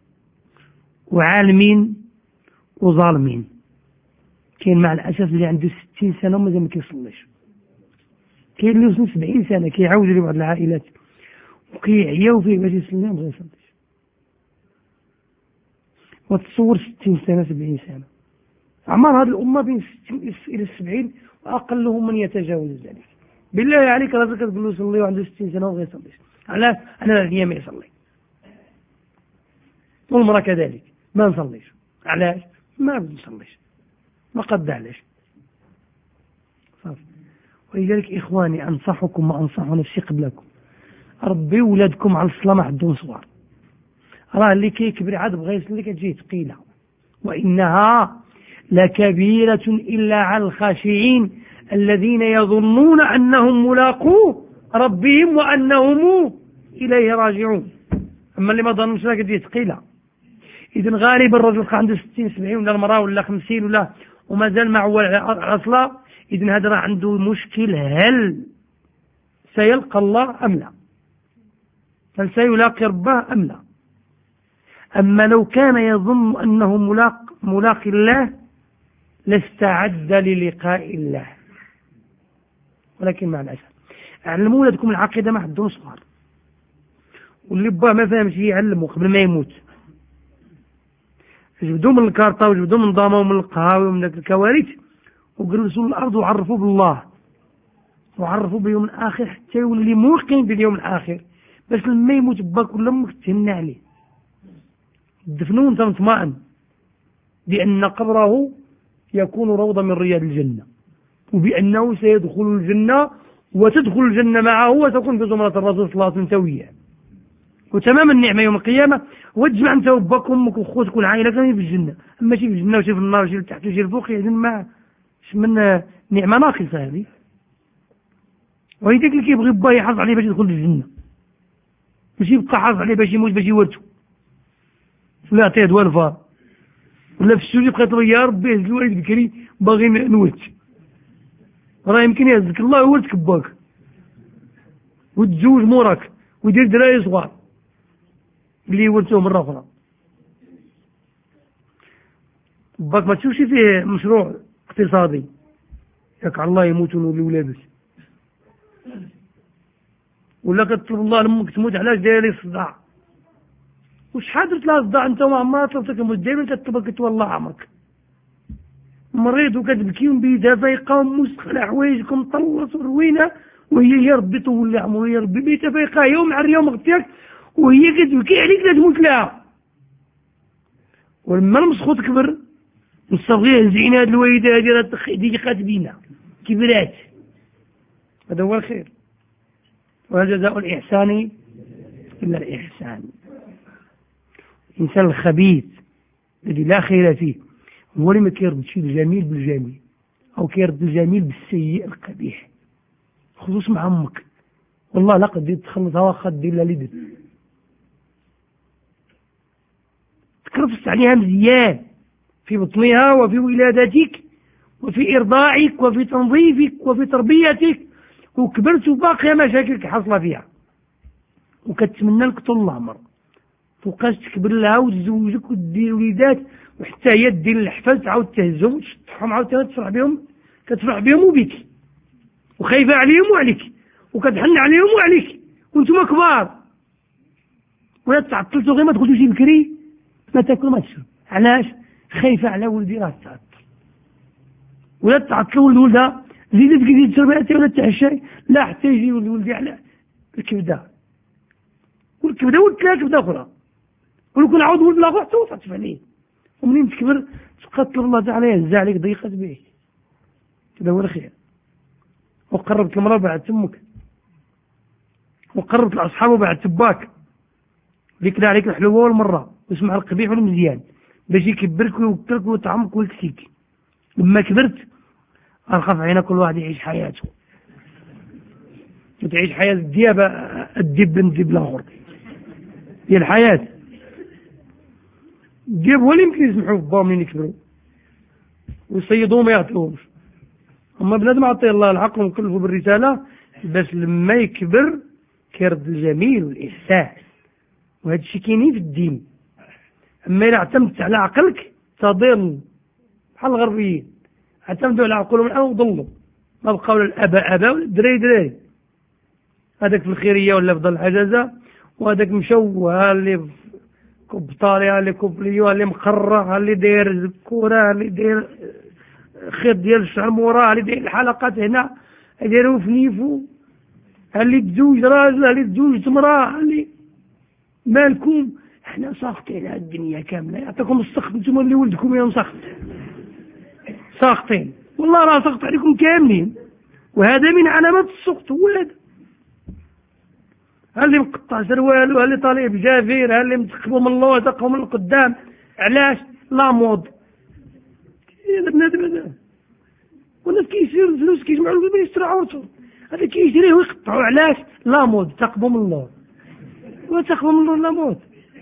وعالمين وظالمين. كاين مع الاسف اللي عنده ستين سنه ومازال ما كيصليش، كاين اللي وصل سبعين سنه كيعاود لبعض العائلات وكيعياو فيه باش يصلي ما يصليش. وتصور ستين سنه سبعين سنه، اعمار هذه الامه بين ستين الى السبعين واقلهم من يتجاوز ذلك. بالله عليك راسك تقول له صلي وعنده ستين سنه وما يصليش، علاش؟ انا اليوم ما يصلي، والمراه كذلك ما نصليش، علاش؟ ما بنصليش، ما قد علاش صافي. ولذلك إخواني أنصحكم وأنصح نفسي قبلكم، ربي ولادكم على الصلاة ما عندهم صغار. راه اللي كيكبر عاد بغى يصلي كتجيه ثقيلة، وإنها لكبيرة إلا على الخاشعين الذين يظنون أنهم ملاقو ربهم وأنهم إليه راجعون. أما اللي ما ظنش لا كتجيه ثقيلة. إذن غالبا الرجل عنده ستين سبعين ولا المرأة ولا خمسين ولا ومازال معول على الصلاة، إذن هذا راه عنده مشكل. هل سيلقى الله أم لا؟ هل سيلاقي ربه أم لا؟ أما لو كان يظن أنه ملاق ملاقي الله لاستعد للقاء الله. ولكن مع الأسف علموا ولادكم العقيدة ما عندهم صغار، واللي باه ما فهمش يعلمه قبل ما يموت. جبدوا من الكارطة وجبدوا من ضامة ومن القهاوي ومن الكوارث وجلسوا الأرض وعرفوا بالله وعرفوا باليوم الآخر حتى يولي موقن باليوم الآخر، باش لما يموت باك ولا امك تهنى عليه. دفنوه انت مطمئن بأن قبره يكون روضة من رياض الجنة، وبأنه سيدخل الجنة وتدخل الجنة معه وتكون في زمرة الرسول صلى الله عليه وسلم سويا، وتمام النعمة يوم القيامة. وتجمع انت وباك وامك واخوتك والعائلة كاملين في الجنة، اما شي في الجنة وشي في النار وشي لتحت وشي لفوق، يعني ما من نعمة ناقصة هذه. وهيداك اللي كيبغي باه يحافظ عليه باش يدخل الجنة، ماشي يبقى حافظ عليه باش يموت باش يورثو، ولا يعطيه دواء الفار، ولا في السوق يبقى يطلب يا ربي هز الوالد بكري باغي نورث. راه يمكن يهزك الله يورثك باك وتزوج موراك ويدير دراري صغار اللي يورثوه مرة أخرى. باك ما تشوفش فيه مشروع اقتصادي ياك على الله يموت ونوليو لابس، ولا كتطلب الله لامك تموت علاش داير لي الصداع، وشحال درت لها صداع انت وما عمرها طلبتك الموت، دايما كتطلبك تولى عمرك مريض وكتبكي وبيدها فايقه وموسخ على حوايجك ومطلص وروينه، وهي يا ربي طول لي عمرها يا ربي بيتها فايقه يوم عن يوم غتياك وهي كتبكي عليك لا تموت لها. ولما المسخوط كبر نصغيه زعينا هاد الوالده هادي راه ديك خاتبينا كبرات. هذا هو الخير، وهل جزاء الإحسان إلا الإحسان. الإنسان الخبيث الذي لا خير فيه هو اللي ما كيردش الجميل بالجميل أو كيرد الجميل بالسيء القبيح. خصوص مع أمك، والله لا قد تخلصها واخا دير لها لدن تكرفس عليها مزيان في بطنها وفي ولادتك وفي إرضاعك وفي تنظيفك وفي تربيتك، وكبرت وباقية مشاكلك حاصلة فيها وكتمنى لك طول العمر، فوقاش تكبر لها وتزوجك ودير وليدات، وحتى هي دير الحفاز تعاود تهزهم وتشطحهم عاوتاني تفرح بهم، كتفرح بهم وبيك، وخايفة عليهم وعليك، وكتحن عليهم وعليك وانتم كبار. ولا تعطلتوا غير ما تخرجوش بكري، ما تاكلوا ما تشرب. علاش؟ خايفة على ولدي راه تعطل. ولا تعطلوا ولد ولدها زيدت كي تشرب ولا تعشاي، لا حتى يجي ولد ولدي على الكبده، والكبده ولد كبده اخرى، ولو كان عاود ولد لاخر حتى وصلت عليه. ومنين تكبر تقتل الله تعالى يهز عليك ضيقه به. هذا هو الخير. وقربت المراه بعد تمك، وقربت الاصحاب بعد تباك، ذكر عليك الحلوه والمره، واسمع القبيح والمزيان باش يكبرك ويوكلك ويطعمك ويكسيك. لما كبرت ارخف عينا كل واحد يعيش حياته، وتعيش حياه الدياب الدب ندب الاخر ديال الحياه. الدياب هو اللي يمكن يسمحوا في باهم منين يكبروا ويصيدوه ما يعطيهمش. اما بنادم عطيه الله العقل ومكلفه بالرساله، بس لما يكبر كيرد الجميل والاحسان، وهذا الشيء كاين في الدين. اما اذا اعتمدت على عقلك تضل بحال الغربيين، اعتمدوا على عقولهم الان وضلوا، ما بقاو لا الاباء اباء ولا الدراري دراري. هذاك في الخيريه ولا في ظل الحجازه، وهذاك مشوه اللي كبطاري اللي كوبليو اللي مقرع اللي داير كوره اللي داير خيط ديال الشعر موراه اللي داير الحلقات هنا دايروا فنيفو، اللي تزوج راجل اللي تزوج مراه اللي مالكم. احنا ساخطين على الدنيا كامله، يعطيكم السخط انتم اللي ولدكم يا سخط ساخطين، والله راه سخط عليكم كاملين. وهذا من علامات السخط، هو هذا. اللي مقطع سروال، واللي طالع بجافير، اللي متقبوا من الله وتقوا من القدام. علاش؟ لا مود. هذا بنادم هذا، والناس كيشيروا الفلوس كيجمعوا الفلوس يشتروا عورتهم، هذا كيشريه ويقطعوا. علاش؟ لا مود. تقبوا من الله وتقبوا من الله لا مود.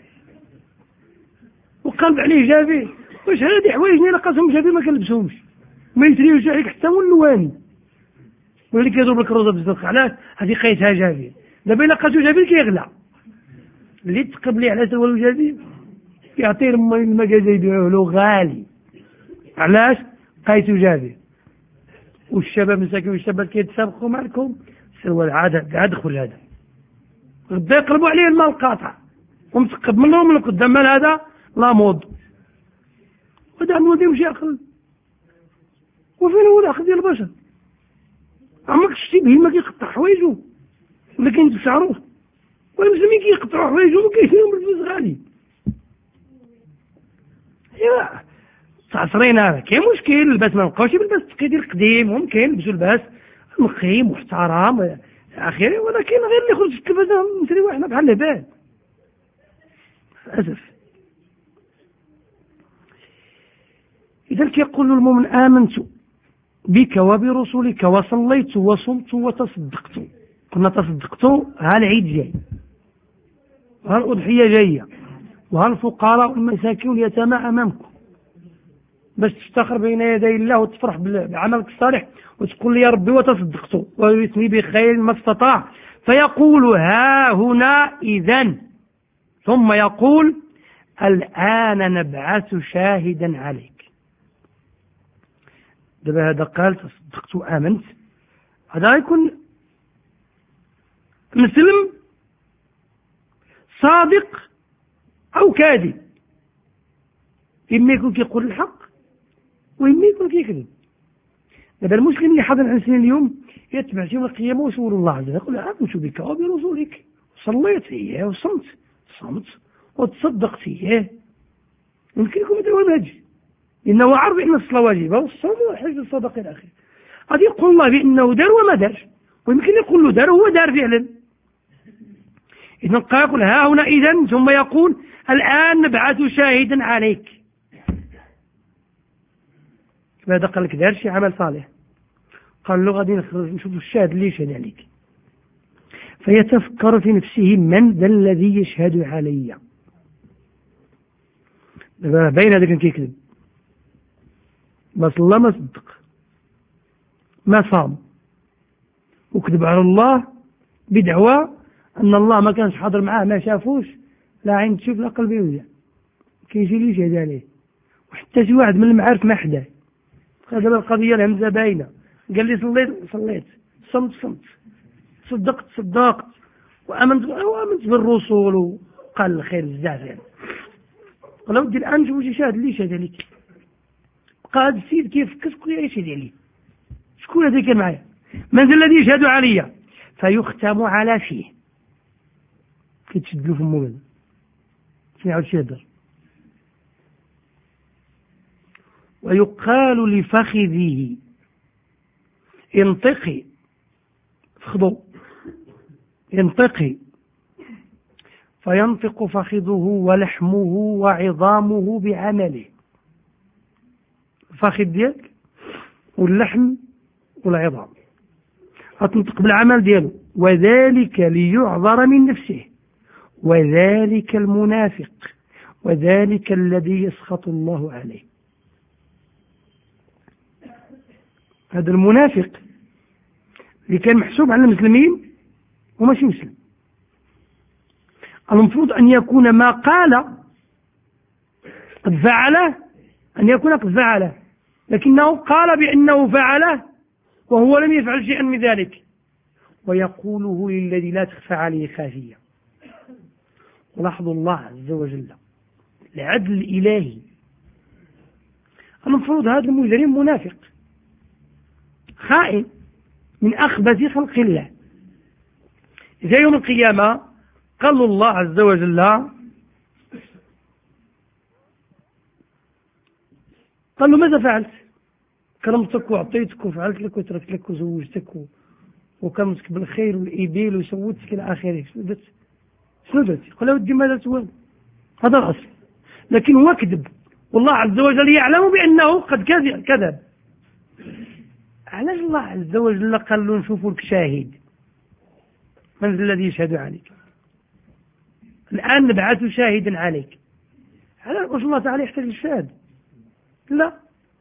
وقلب عليه جافير، واش هذه حوايجني لقاسهم جافير ما كنلبسهمش، ما يشريوش عليك حتى واللواني، واللي كيضرب لك روزه بالزرق. علاش؟ هذه قيتها جافير. دابا الا لقاتو جافير كيغلى، اللي تقبلي على سروال جافير يعطيه المكازا يبيعوه له غالي. علاش؟ قايتو جافير. والشباب مساكين والشباب كيتسابقوا معكم سروال عاد عاد دخل هذا، غدا يقلبوا عليه المال قاطع ومتقب منهم من القدام. مال هذا لا مود، هذا المود يمشي عقل. وفين هو الاخذ ديال البشر؟ عمرك شتي بهيمه كيقطع حوايجو ولا كاين بشعروه؟ والمسلمين كيقطعوا حوايجهم وكيشريهم بالفلوس غالي. ايوا تعصرين هذا كاين مشكل. الباس ما نبقاوش بالباس التقليدي القديم، ممكن يلبسوا الباس نقي محترم الى اخره، ولكن غير اللي يخرج في التلفزه نسريو احنا بحال العباد للاسف. اذا كيقول المؤمن امنت بك وبرسولك وصليت وصمت وتصدقت. قلنا تصدقت، ها العيد جاي، وها الأضحية جاية، وها الفقراء والمساكين واليتامى أمامكم، باش تفتخر بين يدي الله وتفرح بعملك الصالح وتقول لي يا ربي وتصدقت ويثني بخير ما استطاع. فيقول ها هنا إذن، ثم يقول الآن نبعث شاهدا عليك. دابا هذا قال تصدقت وآمنت، هذا يكون مسلم صادق أو كاذب، إما يكون كيقول الحق وإما يكون كيكذب. دابا المسلم اللي حاضر عن سنين اليوم يتبع يوم القيامة ويسول الله عز وجل، يقول آمنت بك وبرسولك، صليت إياه وصمت صمت وتصدقت إياه. يمكن يكون مثل المنهج، إنه عرف أن الصلاة واجبة والصوم والحج والصدقة إلى آخره. قد يقول الله بأنه دار وما دارش، ويمكن يقول له دار وهو دار فعلا. إذن قال يقول ها هنا إذن، ثم يقول الآن نبعث شاهدا عليك. ماذا قال لك؟ دار شي عمل صالح، قال له غادي نخرج نشوف الشاهد اللي يشهد عليك. فيتفكر في نفسه من ذا الذي يشهد علي. دابا باين هذا كان كيكذب، ما صلى ما صدق ما صام، وكذب على الله بدعوى أن الله ما كانش حاضر معاه، ما شافوش، لا عين تشوف لا قلب يوجع، كيجي لي يشهد عليه. وحتى شي واحد من المعارف ما حداه، هذا القضية الهمزة باينة، قال لي صليت صليت، صمت صمت، صدقت صدقت، وآمنت وآمنت بالرسول، وقال الخير بزاف يعني. قال ودي الآن نشوف شي شاهد اللي يشهد عليك. بقى هذا السيد كيف شكون يشهد عليه؟ شكون هذا كان معايا؟ من ذا الذي يشهد علي؟ فيختم على فيه، كيتشد له فمو هذا، شنو يعاود يهدر. ويقال لفخذه انطقي، فخذوا انطقي، فينطق فخذه ولحمه وعظامه بعمله. فخذ ديالك واللحم والعظام هتنطق بالعمل دياله، وذلك ليعذر من نفسه، وذلك المنافق، وذلك الذي يسخط الله عليه. هذا المنافق اللي كان محسوب على المسلمين وماشي مسلم، المفروض أن يكون ما قال قد فعله، أن يكون قد فعله، لكنه قال بأنه فعله وهو لم يفعل شيئا من ذلك، ويقوله للذي لا تخفى عليه خافية. ولاحظوا الله عز وجل العدل الإلهي، المفروض هذا المجرم منافق خائن من أخبث خلق الله، إذا يوم القيامة قال الله عز وجل قال له ماذا فعلت؟ كرمتك وأعطيتك وفعلت لك وتركت لك وزوجتك وكرمتك بالخير والإيبيل وسوتك إلى آخره، شنو درت؟ شنو درت؟ قال له ودي ما درت والو، هذا الأصل، لكن هو كذب، والله عز وجل يعلم بأنه قد كذب. علاش الله عز وجل قال له نشوفوا لك شاهد؟ من الذي يشهد عليك؟ الآن نبعث شاهدا عليك. هل الله تعالى يحتاج للشاهد؟ لا،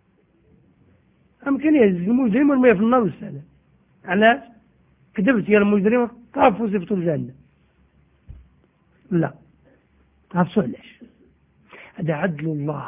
أمكن يهز المجرم والمية في النار والسلام. علاش؟ كذبت يا المجرم طافوا زفتوا الجنة. لا، عرفتوا علاش؟ هذا عدل الله،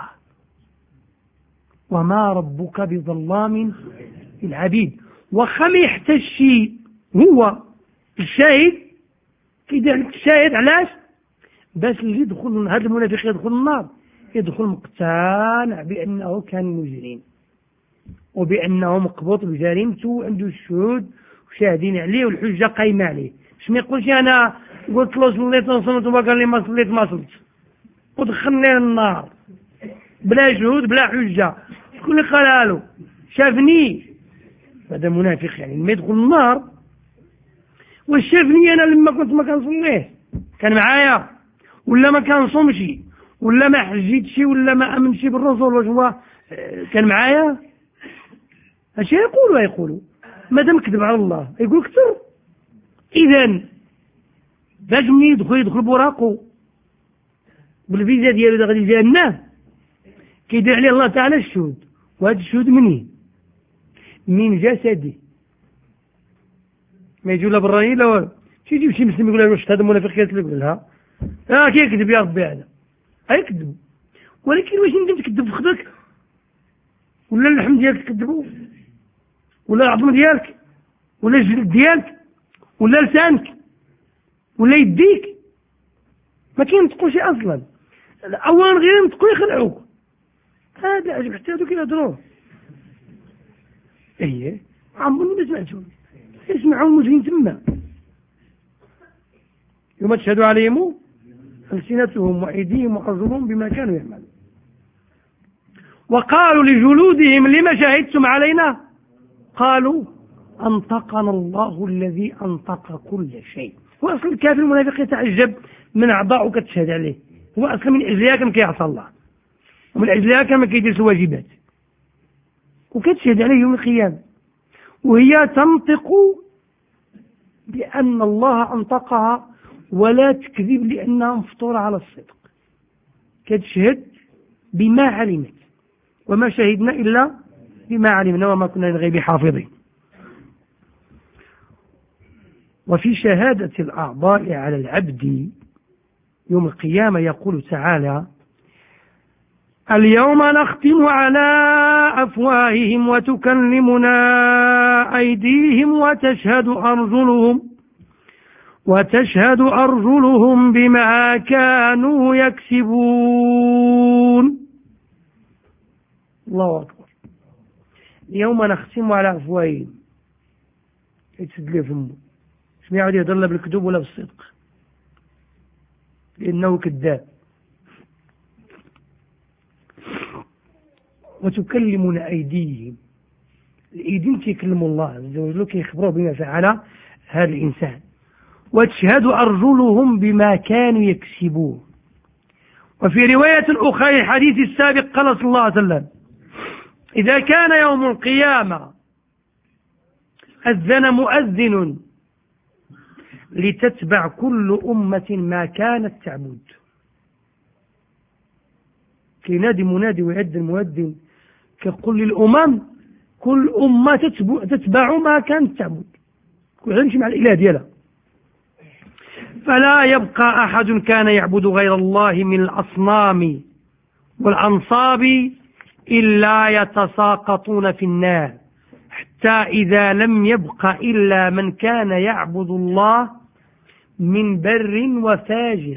وما ربك بظلام للعبيد. وخا ما يحتاج شيء هو الشاهد، كيدير لك الشاهد علاش؟ باش اللي يدخل هذا المنافق يدخل النار يدخل مقتنع بأنه كان مجرم، وبأنه مقبوط بجريمته وعنده الشهود وشاهدين عليه والحجة قايمة عليه. باش ما يقولش أنا قلت له صليت وصمت وما قال لي ما صليت ما صلت ودخلني النار بلا شهود بلا حجة، شكون اللي قالها له؟ شافني. هذا منافق، يعني لما يدخل النار واش شافني أنا لما كنت ما كنصليه؟ كان معايا ولا ما كنصومش ولا ما حجيتش ولا ما امنش بالرسول؟ واش هو كان معايا؟ اش يقولوا يقولوا مادام كذب على الله يقول كثر. اذا باش منين يدخل يدخل بوراقه بالفيزا ديالو غادي الجنه كيدير عليه الله تعالى الشهود، وهذا الشهود منين؟ من جسده، ما يجوا لا براني لا والو. تيجي شي مسلم يقول له واش هذا منافق يقول لها اه كيكذب يا ربي هذا يكذب، ولكن واش انت تكذب في خدك ولا اللحم ديالك تكذبو ولا العظم ديالك ولا الجلد ديالك ولا لسانك ولا يديك؟ ما كينطقوا شي اصلا. اولا غير ينطقوا يخلعوك، هذا عجب حتى هذوك يهضروا. ايه عمرني ما سمعتو يسمعوا المسلمين تما يوم تشهدوا عليهم ألسنتهم وأيديهم وأرجلهم بما كانوا يعملون. وقالوا لجلودهم لما شهدتم علينا؟ قالوا أنطقنا الله الذي أنطق كل شيء. هو أصل الكافر المنافق يتعجب من أعضاء كتشهد عليه، هو أصلا من أجلها كان كيعصى الله ومن أجلها كان ما كيديرش الواجبات وكتشهد عليه يوم القيامة، وهي تنطق بأن الله أنطقها ولا تكذب لأنها مفطورة على الصدق، كتشهد بما علمت، وما شهدنا إلا بما علمنا وما كنا للغيب حافظين. وفي شهادة الأعضاء على العبد يوم القيامة يقول تعالى: اليوم نختم على أفواههم وتكلمنا أيديهم وتشهد أرجلهم وتشهد أرجلهم بما كانوا يكسبون. الله أكبر. اليوم نختم على أفواههم، يتسد لي فمه، مش يعود يهضر لا بالكذوب ولا بالصدق لأنه كذاب. وتكلمنا أيديهم، الأيدين كيكلموا الله عز وجل، كيخبروا بما فعل هذا الإنسان. وتشهد أرجلهم بما كانوا يكسبون. وفي رواية أخرى الحديث السابق قال صلى الله عليه وسلم: إذا كان يوم القيامة أذن مؤذن لتتبع كل أمة ما كانت تعبد. كينادي منادي ويعد المؤذن كيقول للأمم كل أمة تتبع ما كانت تعبد، كل يمشي مع الإله ديالها. فلا يبقى أحد كان يعبد غير الله من الأصنام والأنصاب إلا يتساقطون في النار، حتى إذا لم يبق إلا من كان يعبد الله من بر وفاجر.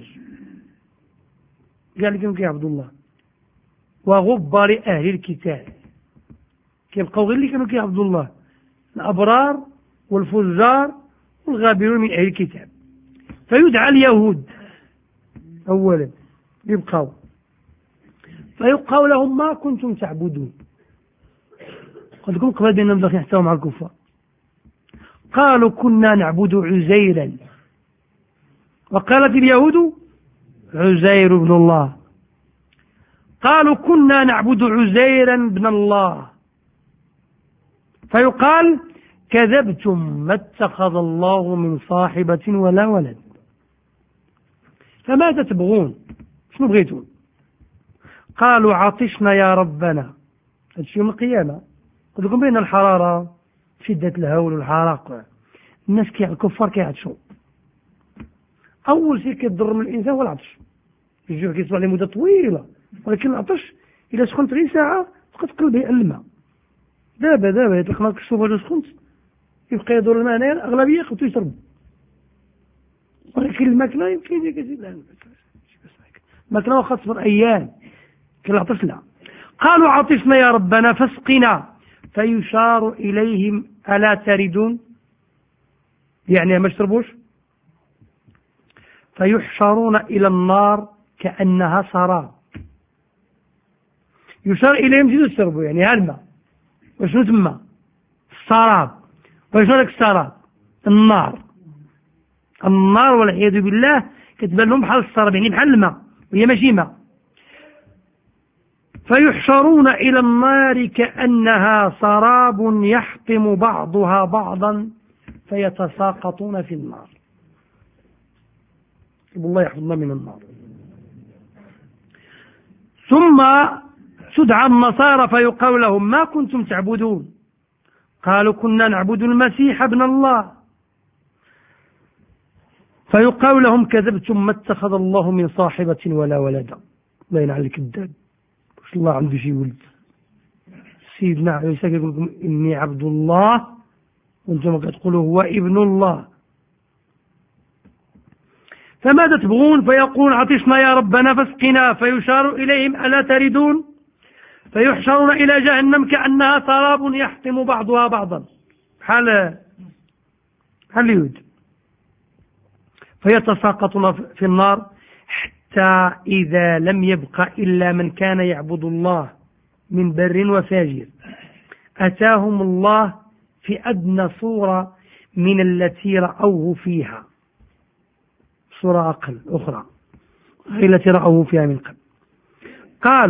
قال لكم يعبد الله وغبر أهل الكتاب، كيبقوا غير اللي كانوا كيعبدوا الله، الأبرار والفجار والغابرون من أهل الكتاب. فيدعى اليهود أولا يبقوا، فيقال لهم: ما كنتم تعبدون؟ قد لكم قبل بأننا نبدأ نحتوى مع الكفار. قالوا: كنا نعبد عزيرا. وقالت اليهود: عزير بن الله. قالوا: كنا نعبد عزيرا بن الله. فيقال: كذبتم، ما اتخذ الله من صاحبة ولا ولد. فماذا تبغون؟ شنو بغيتون؟ قالوا: عطشنا يا ربنا. هذا يوم القيامة. قلت لكم بين الحرارة، شدة الهول والحرق، الناس كي الكفار كيعطشوا. أول شيء كيضر من الإنسان هو العطش. الجوع كيصبح لمدة طويلة، ولكن العطش إذا سخنت غير ساعة تبقى تقلبي الماء. دابا دابا يطلق لك الشوفة إذا سخنت يبقى يدور الماء، هنا الأغلبية خصو يشرب، ولكن الماكلة يمكن يزيد الماكلة واخا تصبر أيام كالعطش لا. قالوا: عطشنا يا ربنا فاسقنا. فيشار إليهم: ألا تردون؟ يعني ما يشربوش. فيحشرون إلى النار كأنها سراب. يشار إليهم جدوا يشربوا، يعني هالماء وشنو تما؟ السراب. وشنو ذاك السراب؟ النار. النار والعياذ بالله كتبان لهم بحال السراب، يعني بحال الماء وهي ماشي ماء. فيحشرون إلى النار كأنها سراب يحطم بعضها بعضا فيتساقطون في النار. الله يحفظنا من النار. ثم تدعى النصارى فيقال لهم: ما كنتم تعبدون؟ قالوا: كنا نعبد المسيح ابن الله. فيقال لهم: كذبتم، ما اتخذ الله من صاحبة ولا ولدا. الله ينعل الكذاب، واش الله عنده شي ولد؟ سيدنا عيسى يقول لكم: إني عبد الله، وانتم كتقولوا هو ابن الله. فماذا تبغون؟ فيقول: عطشنا يا ربنا فاسقنا. فيشار إليهم: ألا تردون؟ فيحشرون إلى جهنم كأنها سراب يحطم بعضها بعضا، بحال بحال اليود. فيتساقطون في النار حتى إذا لم يبق إلا من كان يعبد الله من بر وفاجر أتاهم الله في أدنى صورة من التي رأوه فيها، صورة أقل أخرى غير التي رأوه فيها من قبل. قالوا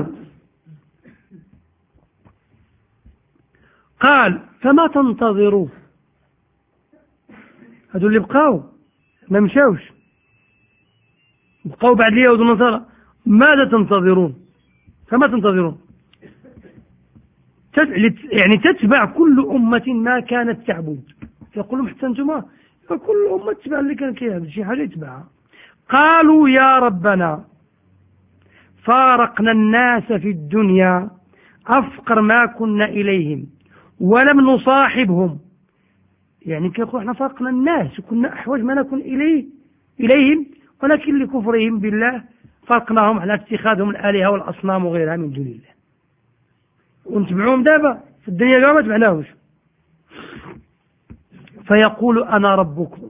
قال: فما تنتظرون؟ هذو اللي بقاو ما مشاوش، بقاو بعد اليهود والنصارى. ماذا تنتظرون؟ فما تنتظرون؟ يعني تتبع كل أمة ما كانت تعبد. يقول لهم: حتى أنتم فكل أمة تتبع اللي كان كيعبد شي حاجة يتبعها. قالوا يا ربنا فارقنا الناس في الدنيا أفقر ما كنا إليهم ولم نصاحبهم، يعني كيقول احنا فارقنا الناس وكنا أحوج ما نكون إليه إليهم، ولكن لكفرهم بالله فارقناهم على اتخاذهم الآلهة والأصنام وغيرها من دون الله، ونتبعوهم دابا في الدنيا قامت ما تبعناهمش. فيقول أنا ربكم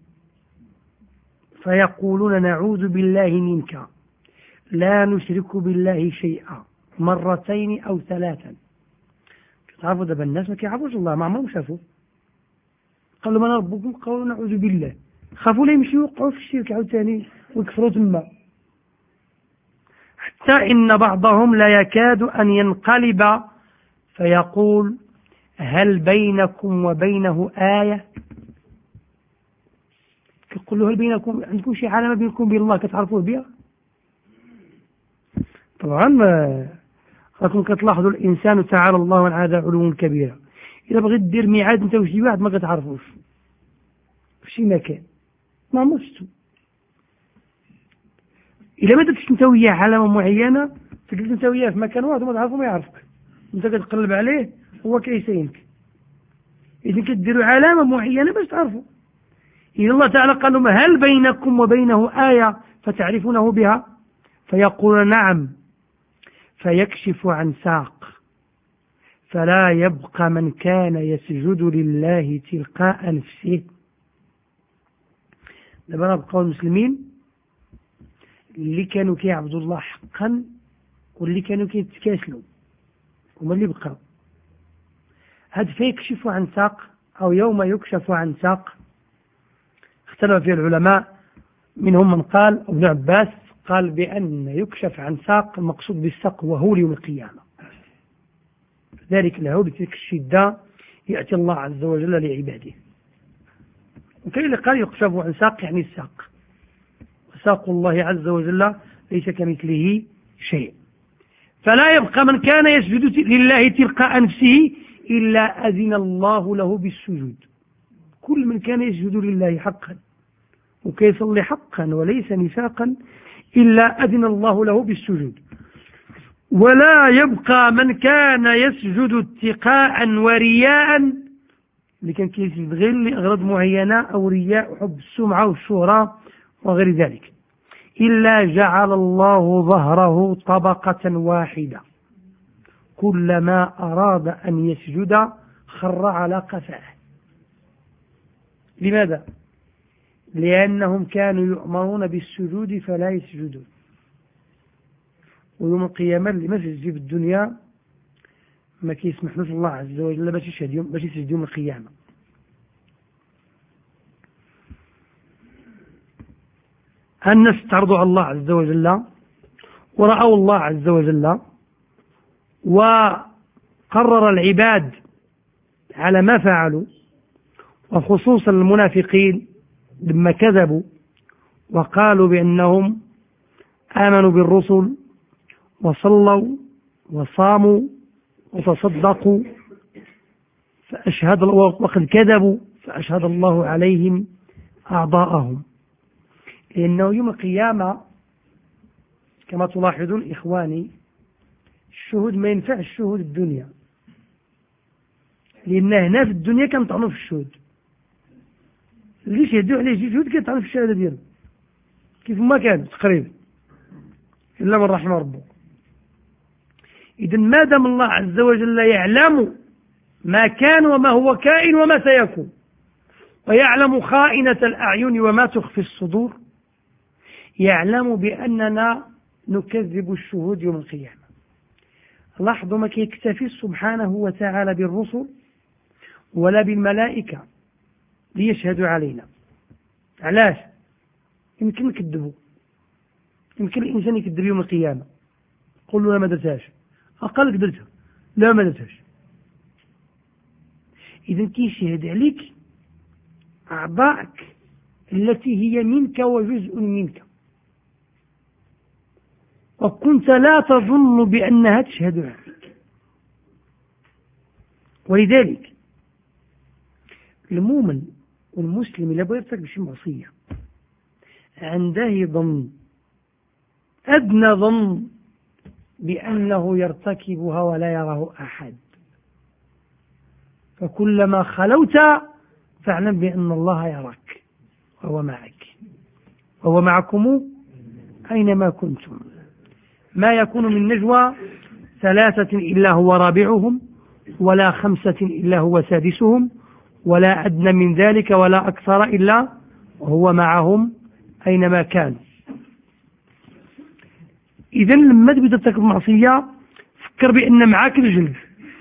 فيقولون نعوذ بالله منك لا نشرك بالله شيئا مرتين أو ثلاثا. تعرفوا دابا الناس ما كيعرفوش الله، ما عمرهم شافوه. قالوا من ربكم؟ قالوا نعوذ بالله، خافوا لا يمشيوا يوقعوا في الشرك عاوتاني ويكفروا تما، حتى إن بعضهم لا يكاد أن ينقلب فيقول هل بينكم وبينه آية؟ يقول له هل بينكم عندكم شي علامة بينكم وبين الله كتعرفوه بها؟ طبعا راكم كتلاحظوا الإنسان تعالى الله عن هذا علوا كبيرا، إذا بغيت دير ميعاد أنت وشي واحد ما كتعرفوش في شي مكان ما عمرتو، إذا ما درتش أنت وياه علامة معينة تجلس أنت وياه في مكان واحد وما تعرفه ما يعرفك، أنت كتقلب عليه هو كيسينك، إذا كديروا علامة معينة باش تعرفوا. إذا الله تعالى قال لهم هل بينكم وبينه آية فتعرفونه بها؟ فيقول نعم، فيكشف عن ساق فلا يبقى من كان يسجد لله تلقاء نفسه. دابا بقاو المسلمين اللي كانوا كيعبدوا الله حقا واللي كانوا كيتكاسلوا هما اللي بقاو. هذا فيكشف عن ساق أو يوم يكشف عن ساق اختلف فيه العلماء، منهم من قال ابن عباس قال بأن يكشف عن ساق المقصود بالساق وهو يوم القيامة، ذلك الهول تلك الشدة يأتي الله عز وجل لعباده. وكاين اللي قال يكشف عن ساق يعني الساق، وساق الله عز وجل ليس كمثله شيء. فلا يبقى من كان يسجد لله تلقاء نفسه إلا أذن الله له بالسجود. كل من كان يسجد لله حقا وكيصلي حقا وليس نفاقا إلا أذن الله له بالسجود. ولا يبقى من كان يسجد اتقاء ورياء، اللي كان كيسجد غير لأغراض معينة أو رياء وحب السمعة والشهرة وغير ذلك، إلا جعل الله ظهره طبقة واحدة، كلما أراد أن يسجد خر على قفاه. لماذا؟ لأنهم كانوا يؤمرون بالسجود فلا يسجدون، ويوم القيامة اللي ما سجد في الدنيا ما كيسمحلوش الله عز وجل باش يشهد يوم باش يسجد يوم القيامة. الناس تعرضوا على الله عز وجل ورأوا الله عز وجل، وقرر العباد على ما فعلوا، وخصوصا المنافقين لما كذبوا وقالوا بأنهم آمنوا بالرسل وصلوا وصاموا وتصدقوا فأشهد وقد كذبوا فأشهد الله عليهم أعضاءهم. لأنه يوم القيامة كما تلاحظون إخواني الشهود ما ينفع الشهود الدنيا، لأن هنا في الدنيا كنطعنوا في الشهود، اللي شهدوا عليه شي شهود كيطعنوا في الشهادة ديالهم كيف ما كان تقريبا إلا من رحم ربه. إذا ما دام الله عز وجل يعلم ما كان وما هو كائن وما سيكون، ويعلم خائنة الأعين وما تخفي الصدور، يعلم بأننا نكذب الشهود يوم القيامة. لاحظوا ما كيكتفي سبحانه وتعالى بالرسل ولا بالملائكة ليشهدوا علينا. علاش؟ يمكن نكذبوا، يمكن الإنسان يكذب يوم القيامة قل له لا ما درتهاش، أقل قدرتها لا ما درتهاش. إذا كيشهد عليك أعضاءك التي هي منك وجزء منك، وكنت لا تظن بأنها تشهد عليك. ولذلك المؤمن والمسلم إلا بغى يرتكب شي معصية عنده يظن أدنى ظن بأنه يرتكبها ولا يراه أحد، فكلما خلوت فاعلم بأن الله يراك وهو معك وهو معكم أينما كنتم. ما يكون من نجوى ثلاثة إلا هو رابعهم ولا خمسة إلا هو سادسهم ولا أدنى من ذلك ولا أكثر إلا وهو معهم أينما كان. إذا لما تبدأ ترتكب معصية فكر بأن معاك الجلد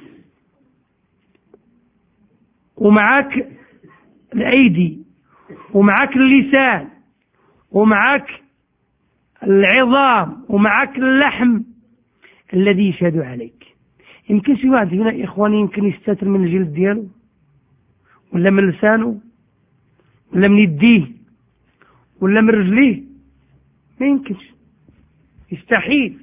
ومعاك الأيدي ومعاك اللسان ومعاك العظام ومعاك اللحم الذي يشهد عليك. يمكن شي واحد هنا إخواني يمكن يستتر من الجلد دياله ولا من لسانه ولا من يديه ولا من رجليه؟ ما يمكنش، يستحيل.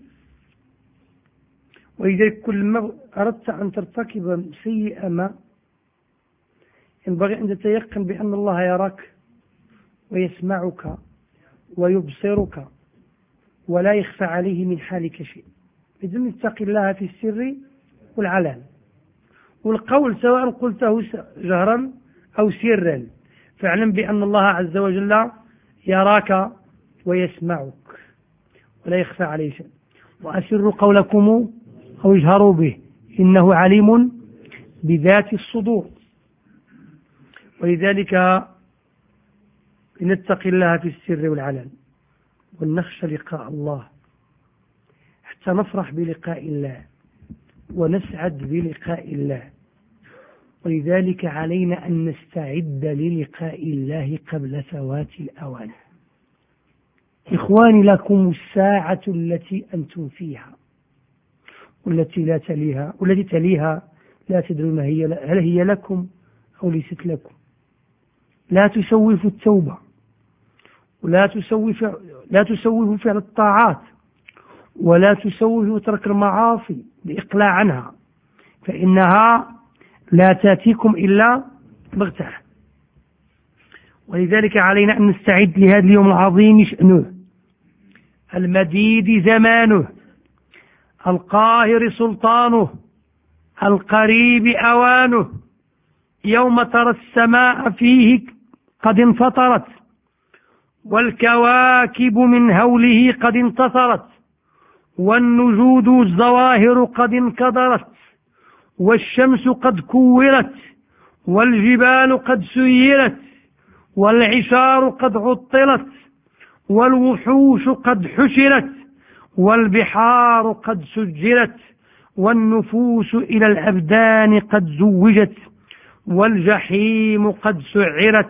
ولذلك كل ما أردت أن ترتكب سيئة ما ينبغي أن تتيقن بأن الله يراك ويسمعك ويبصرك ولا يخفى عليه من حالك شيء. إذن اتق الله في السر والعلان، والقول سواء قلته جهرا أو سرا فاعلم بأن الله عز وجل يراك ويسمعك ولا يخفى عليه شيء. وأسروا قولكم أو اجهروا به إنه عليم بذات الصدور. ولذلك لنتقي الله في السر والعلن ونخشى لقاء الله حتى نفرح بلقاء الله ونسعد بلقاء الله. ولذلك علينا أن نستعد للقاء الله قبل فوات الأوان. إخواني لكم الساعة التي أنتم فيها والتي لا تليها والتي تليها لا تدرون هي هل هي لكم أو ليست لكم. لا تسوفوا التوبة ولا تسوف لا تسوفوا فعل الطاعات ولا تسوفوا ترك المعاصي بإقلاع عنها، فإنها لا تأتيكم إلا بغتة. ولذلك علينا أن نستعد لهذا اليوم العظيم شأنه، المديد زمانه، القاهر سلطانه، القريب أوانه، يوم ترى السماء فيه قد انفطرت والكواكب من هوله قد انتصرت والنجود الظواهر قد انكدرت والشمس قد كورت والجبال قد سيرت والعشار قد عطلت والوحوش قد حشرت والبحار قد سجرت والنفوس إلى الأبدان قد زوجت والجحيم قد سعرت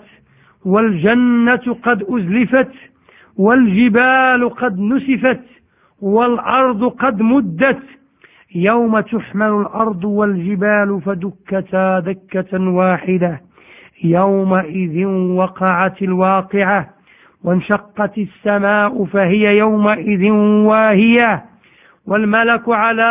والجنة قد أزلفت والجبال قد نسفت والأرض قد مدت يوم تحمل الأرض والجبال فدكتا دكة واحدة يومئذ وقعت الواقعة وانشقت السماء فهي يومئذ واهية والملك على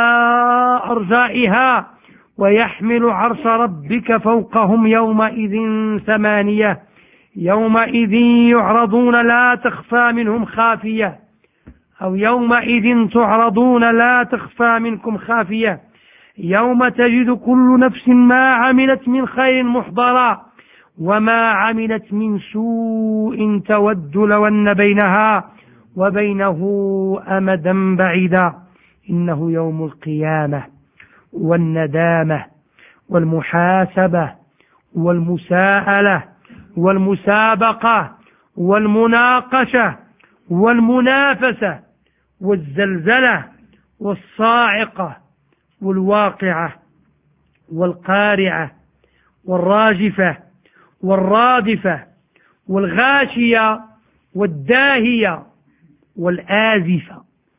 أرجائها ويحمل عرش ربك فوقهم يومئذ ثمانية يومئذ يعرضون لا تخفى منهم خافية أو يومئذ تعرضون لا تخفى منكم خافية يوم تجد كل نفس ما عملت من خير محضرا وما عملت من سوء تود لو أن بينها وبينه أمدا بعيدا إنه يوم القيامة والندامة والمحاسبة والمساءلة والمسابقة والمناقشة والمنافسة والزلزلة والصاعقة والواقعة والقارعة والراجفة والرادفة والغاشية والداهية والآزفة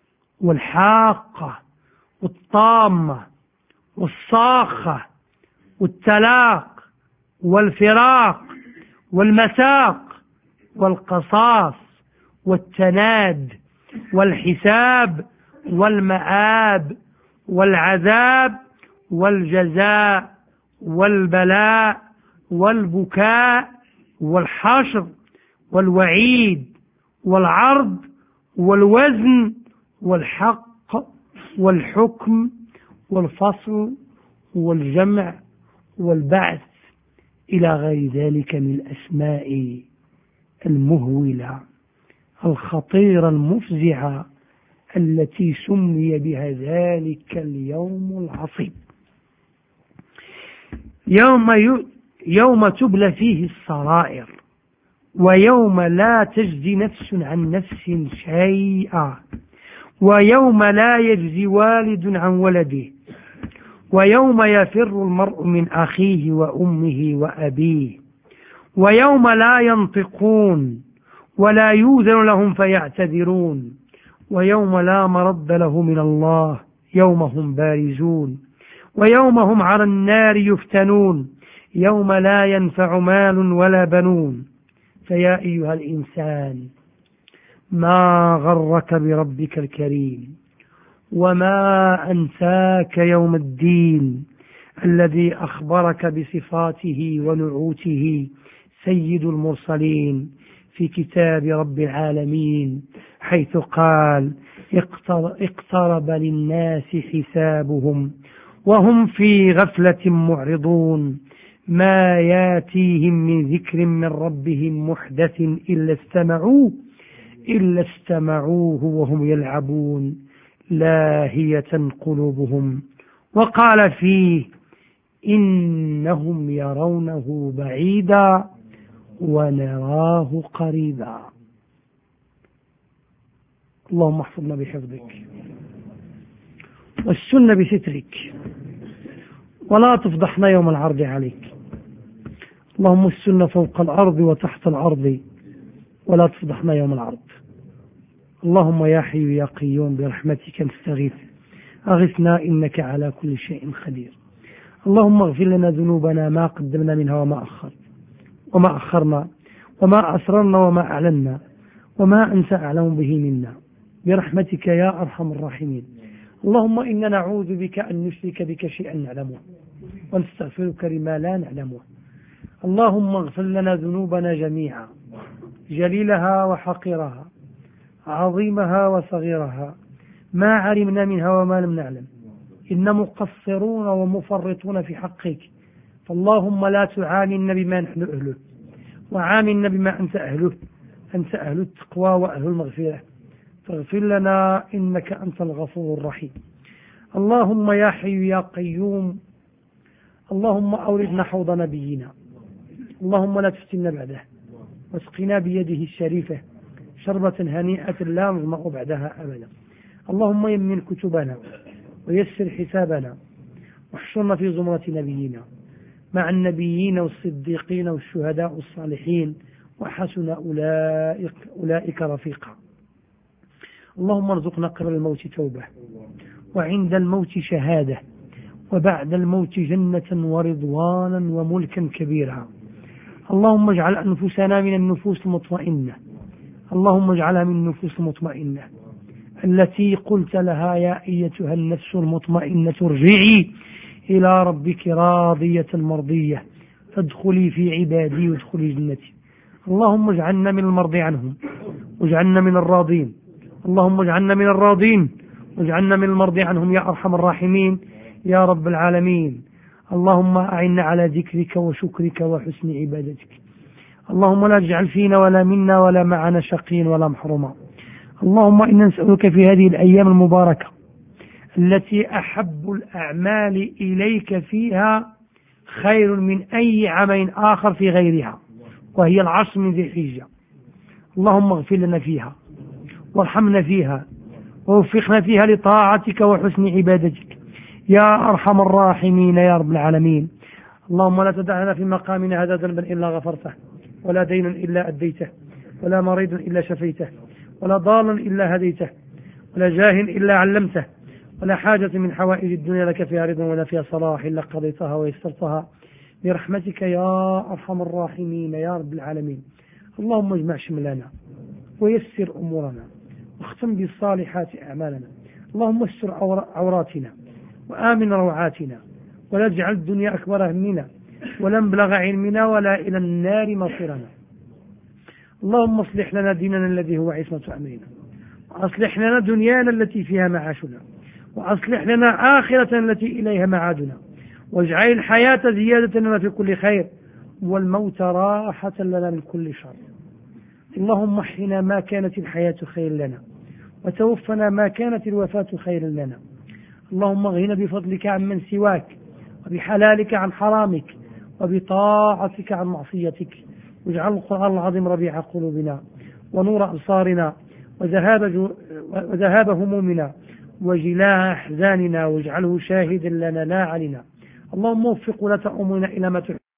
والحاقة والطامة والصاخة والتلاق والفراق والمساق والقصاص والتناد والحساب والمآب والعذاب والجزاء والبلاء والبكاء والحشر والوعيد والعرض والوزن والحق والحكم والفصل والجمع والبعث إلى غير ذلك من الأسماء المهولة الخطيرة المفزعة التي سمي بها ذلك اليوم العصيب، يوم يوم تبلى فيه السرائر، ويوم لا تجزي نفس عن نفس شيئا، ويوم لا يجزي والد عن ولده، ويوم يفر المرء من أخيه وأمه وأبيه، ويوم لا ينطقون ولا يؤذن لهم فيعتذرون، ويوم لا مرد له من الله يوم هم بارزون، ويوم هم على النار يفتنون، يوم لا ينفع مال ولا بنون. فيا أيها الإنسان ما غرك بربك الكريم، وما أنساك يوم الدين الذي أخبرك بصفاته ونعوته سيد المرسلين في كتاب رب العالمين، حيث قال: اقترب للناس حسابهم وهم في غفلة معرضون، ما ياتيهم من ذكر من ربهم محدث إلا استمعوه إلا استمعوه وهم يلعبون لاهية قلوبهم. وقال فيه: إنهم يرونه بعيدا ونراه قريبا. اللهم احفظنا بحفظك والسن بسترك، ولا تفضحنا يوم العرض عليك. اللهم السن فوق الأرض وتحت الأرض، ولا تفضحنا يوم العرض. اللهم يا حي يا قيوم برحمتك نستغيث، أغثنا إنك على كل شيء قدير. اللهم اغفر لنا ذنوبنا ما قدمنا منها وما أخر وما أخرنا وما أسررنا وما أعلنا وما أنت أعلم به منا، برحمتك يا أرحم الراحمين. اللهم إنا نعوذ بك أن نشرك بك شيئا نعلمه ونستغفرك لما لا نعلمه. اللهم اغفر لنا ذنوبنا جميعا، جليلها وحقيرها، عظيمها وصغيرها، ما علمنا منها وما لم نعلم، إن مقصرون ومفرطون في حقك، فاللهم لا تعاملنا بما نحن أهله، وعاملنا بما أنت أهله، أنت أهل التقوى وأهل المغفرة، فاغفر لنا إنك أنت الغفور الرحيم. اللهم يا حي يا قيوم، اللهم أوردنا حوض نبينا، اللهم لا تفتنا بعده، واسقنا بيده الشريفة شربة هنيئة لا نظمأ بعدها أبدا. اللهم يمن كتبنا ويسر حسابنا، واحشرنا في زمرة نبينا مع النبيين والصديقين والشهداء والصالحين، وحسن أولئك, أولئك رفيقا. اللهم ارزقنا قبل الموت توبة، وعند الموت شهادة، وبعد الموت جنة ورضوانا وملكا كبيرا. اللهم اجعل أنفسنا من النفوس المطمئنة، اللهم اجعلها من النفوس المطمئنة التي قلت لها: يا أيتها النفس المطمئنة ارجعي إلى ربك راضية مرضية فادخلي في عبادي وادخلي جنتي. اللهم اجعلنا من المرضي عنهم، واجعلنا من الراضين. اللهم اجعلنا من الراضين واجعلنا من المرضي عنهم يا أرحم الراحمين يا رب العالمين. اللهم أعنا على ذكرك وشكرك وحسن عبادتك. اللهم لا تجعل فينا ولا منا ولا معنا شقي ولا محروما. اللهم إنا نسألك في هذه الأيام المباركة التي أحب الأعمال إليك فيها خير من أي عمل آخر في غيرها، وهي العشر من ذي الحجة. اللهم اغفر لنا فيها، وارحمنا فيها، ووفقنا فيها لطاعتك وحسن عبادتك يا أرحم الراحمين يا رب العالمين. اللهم لا تدع لنا في مقامنا هذا ذنبا إلا غفرته، ولا دينا إلا أديته، ولا مريض إلا شفيته، ولا ضالا إلا هديته، ولا جاه إلا علمته، ولا حاجة من حوائج الدنيا لك فيها رضا ولا فيها صلاح إلا قضيتها ويسرتها برحمتك يا أرحم الراحمين يا رب العالمين. اللهم اجمع شملنا ويسر أمورنا، واختم بالصالحات أعمالنا. اللهم استر عوراتنا وآمن روعاتنا، ولا تجعل الدنيا أكبر همنا ولا مبلغ علمنا ولا إلى النار مصيرنا. اللهم اصلح لنا ديننا الذي هو عصمة أمرنا، وأصلح لنا دنيانا التي فيها معاشنا، وأصلح لنا آخرة التي إليها معادنا، واجعل الحياة زيادة لنا في كل خير، والموت راحة لنا من كل شر. اللهم احينا ما كانت الحياة خير لنا، وتوفنا ما كانت الوفاة خير لنا. اللهم اغننا بفضلك عن من سواك، وبحلالك عن حرامك، وبطاعتك عن معصيتك. واجعل القرآن العظيم ربيع قلوبنا، ونور أبصارنا، وذهاب, جو... وذهاب همومنا، وجلاء أحزاننا، واجعله شاهدا لنا لا علينا. اللهم وفق ولاة أمورنا إلى ما تحب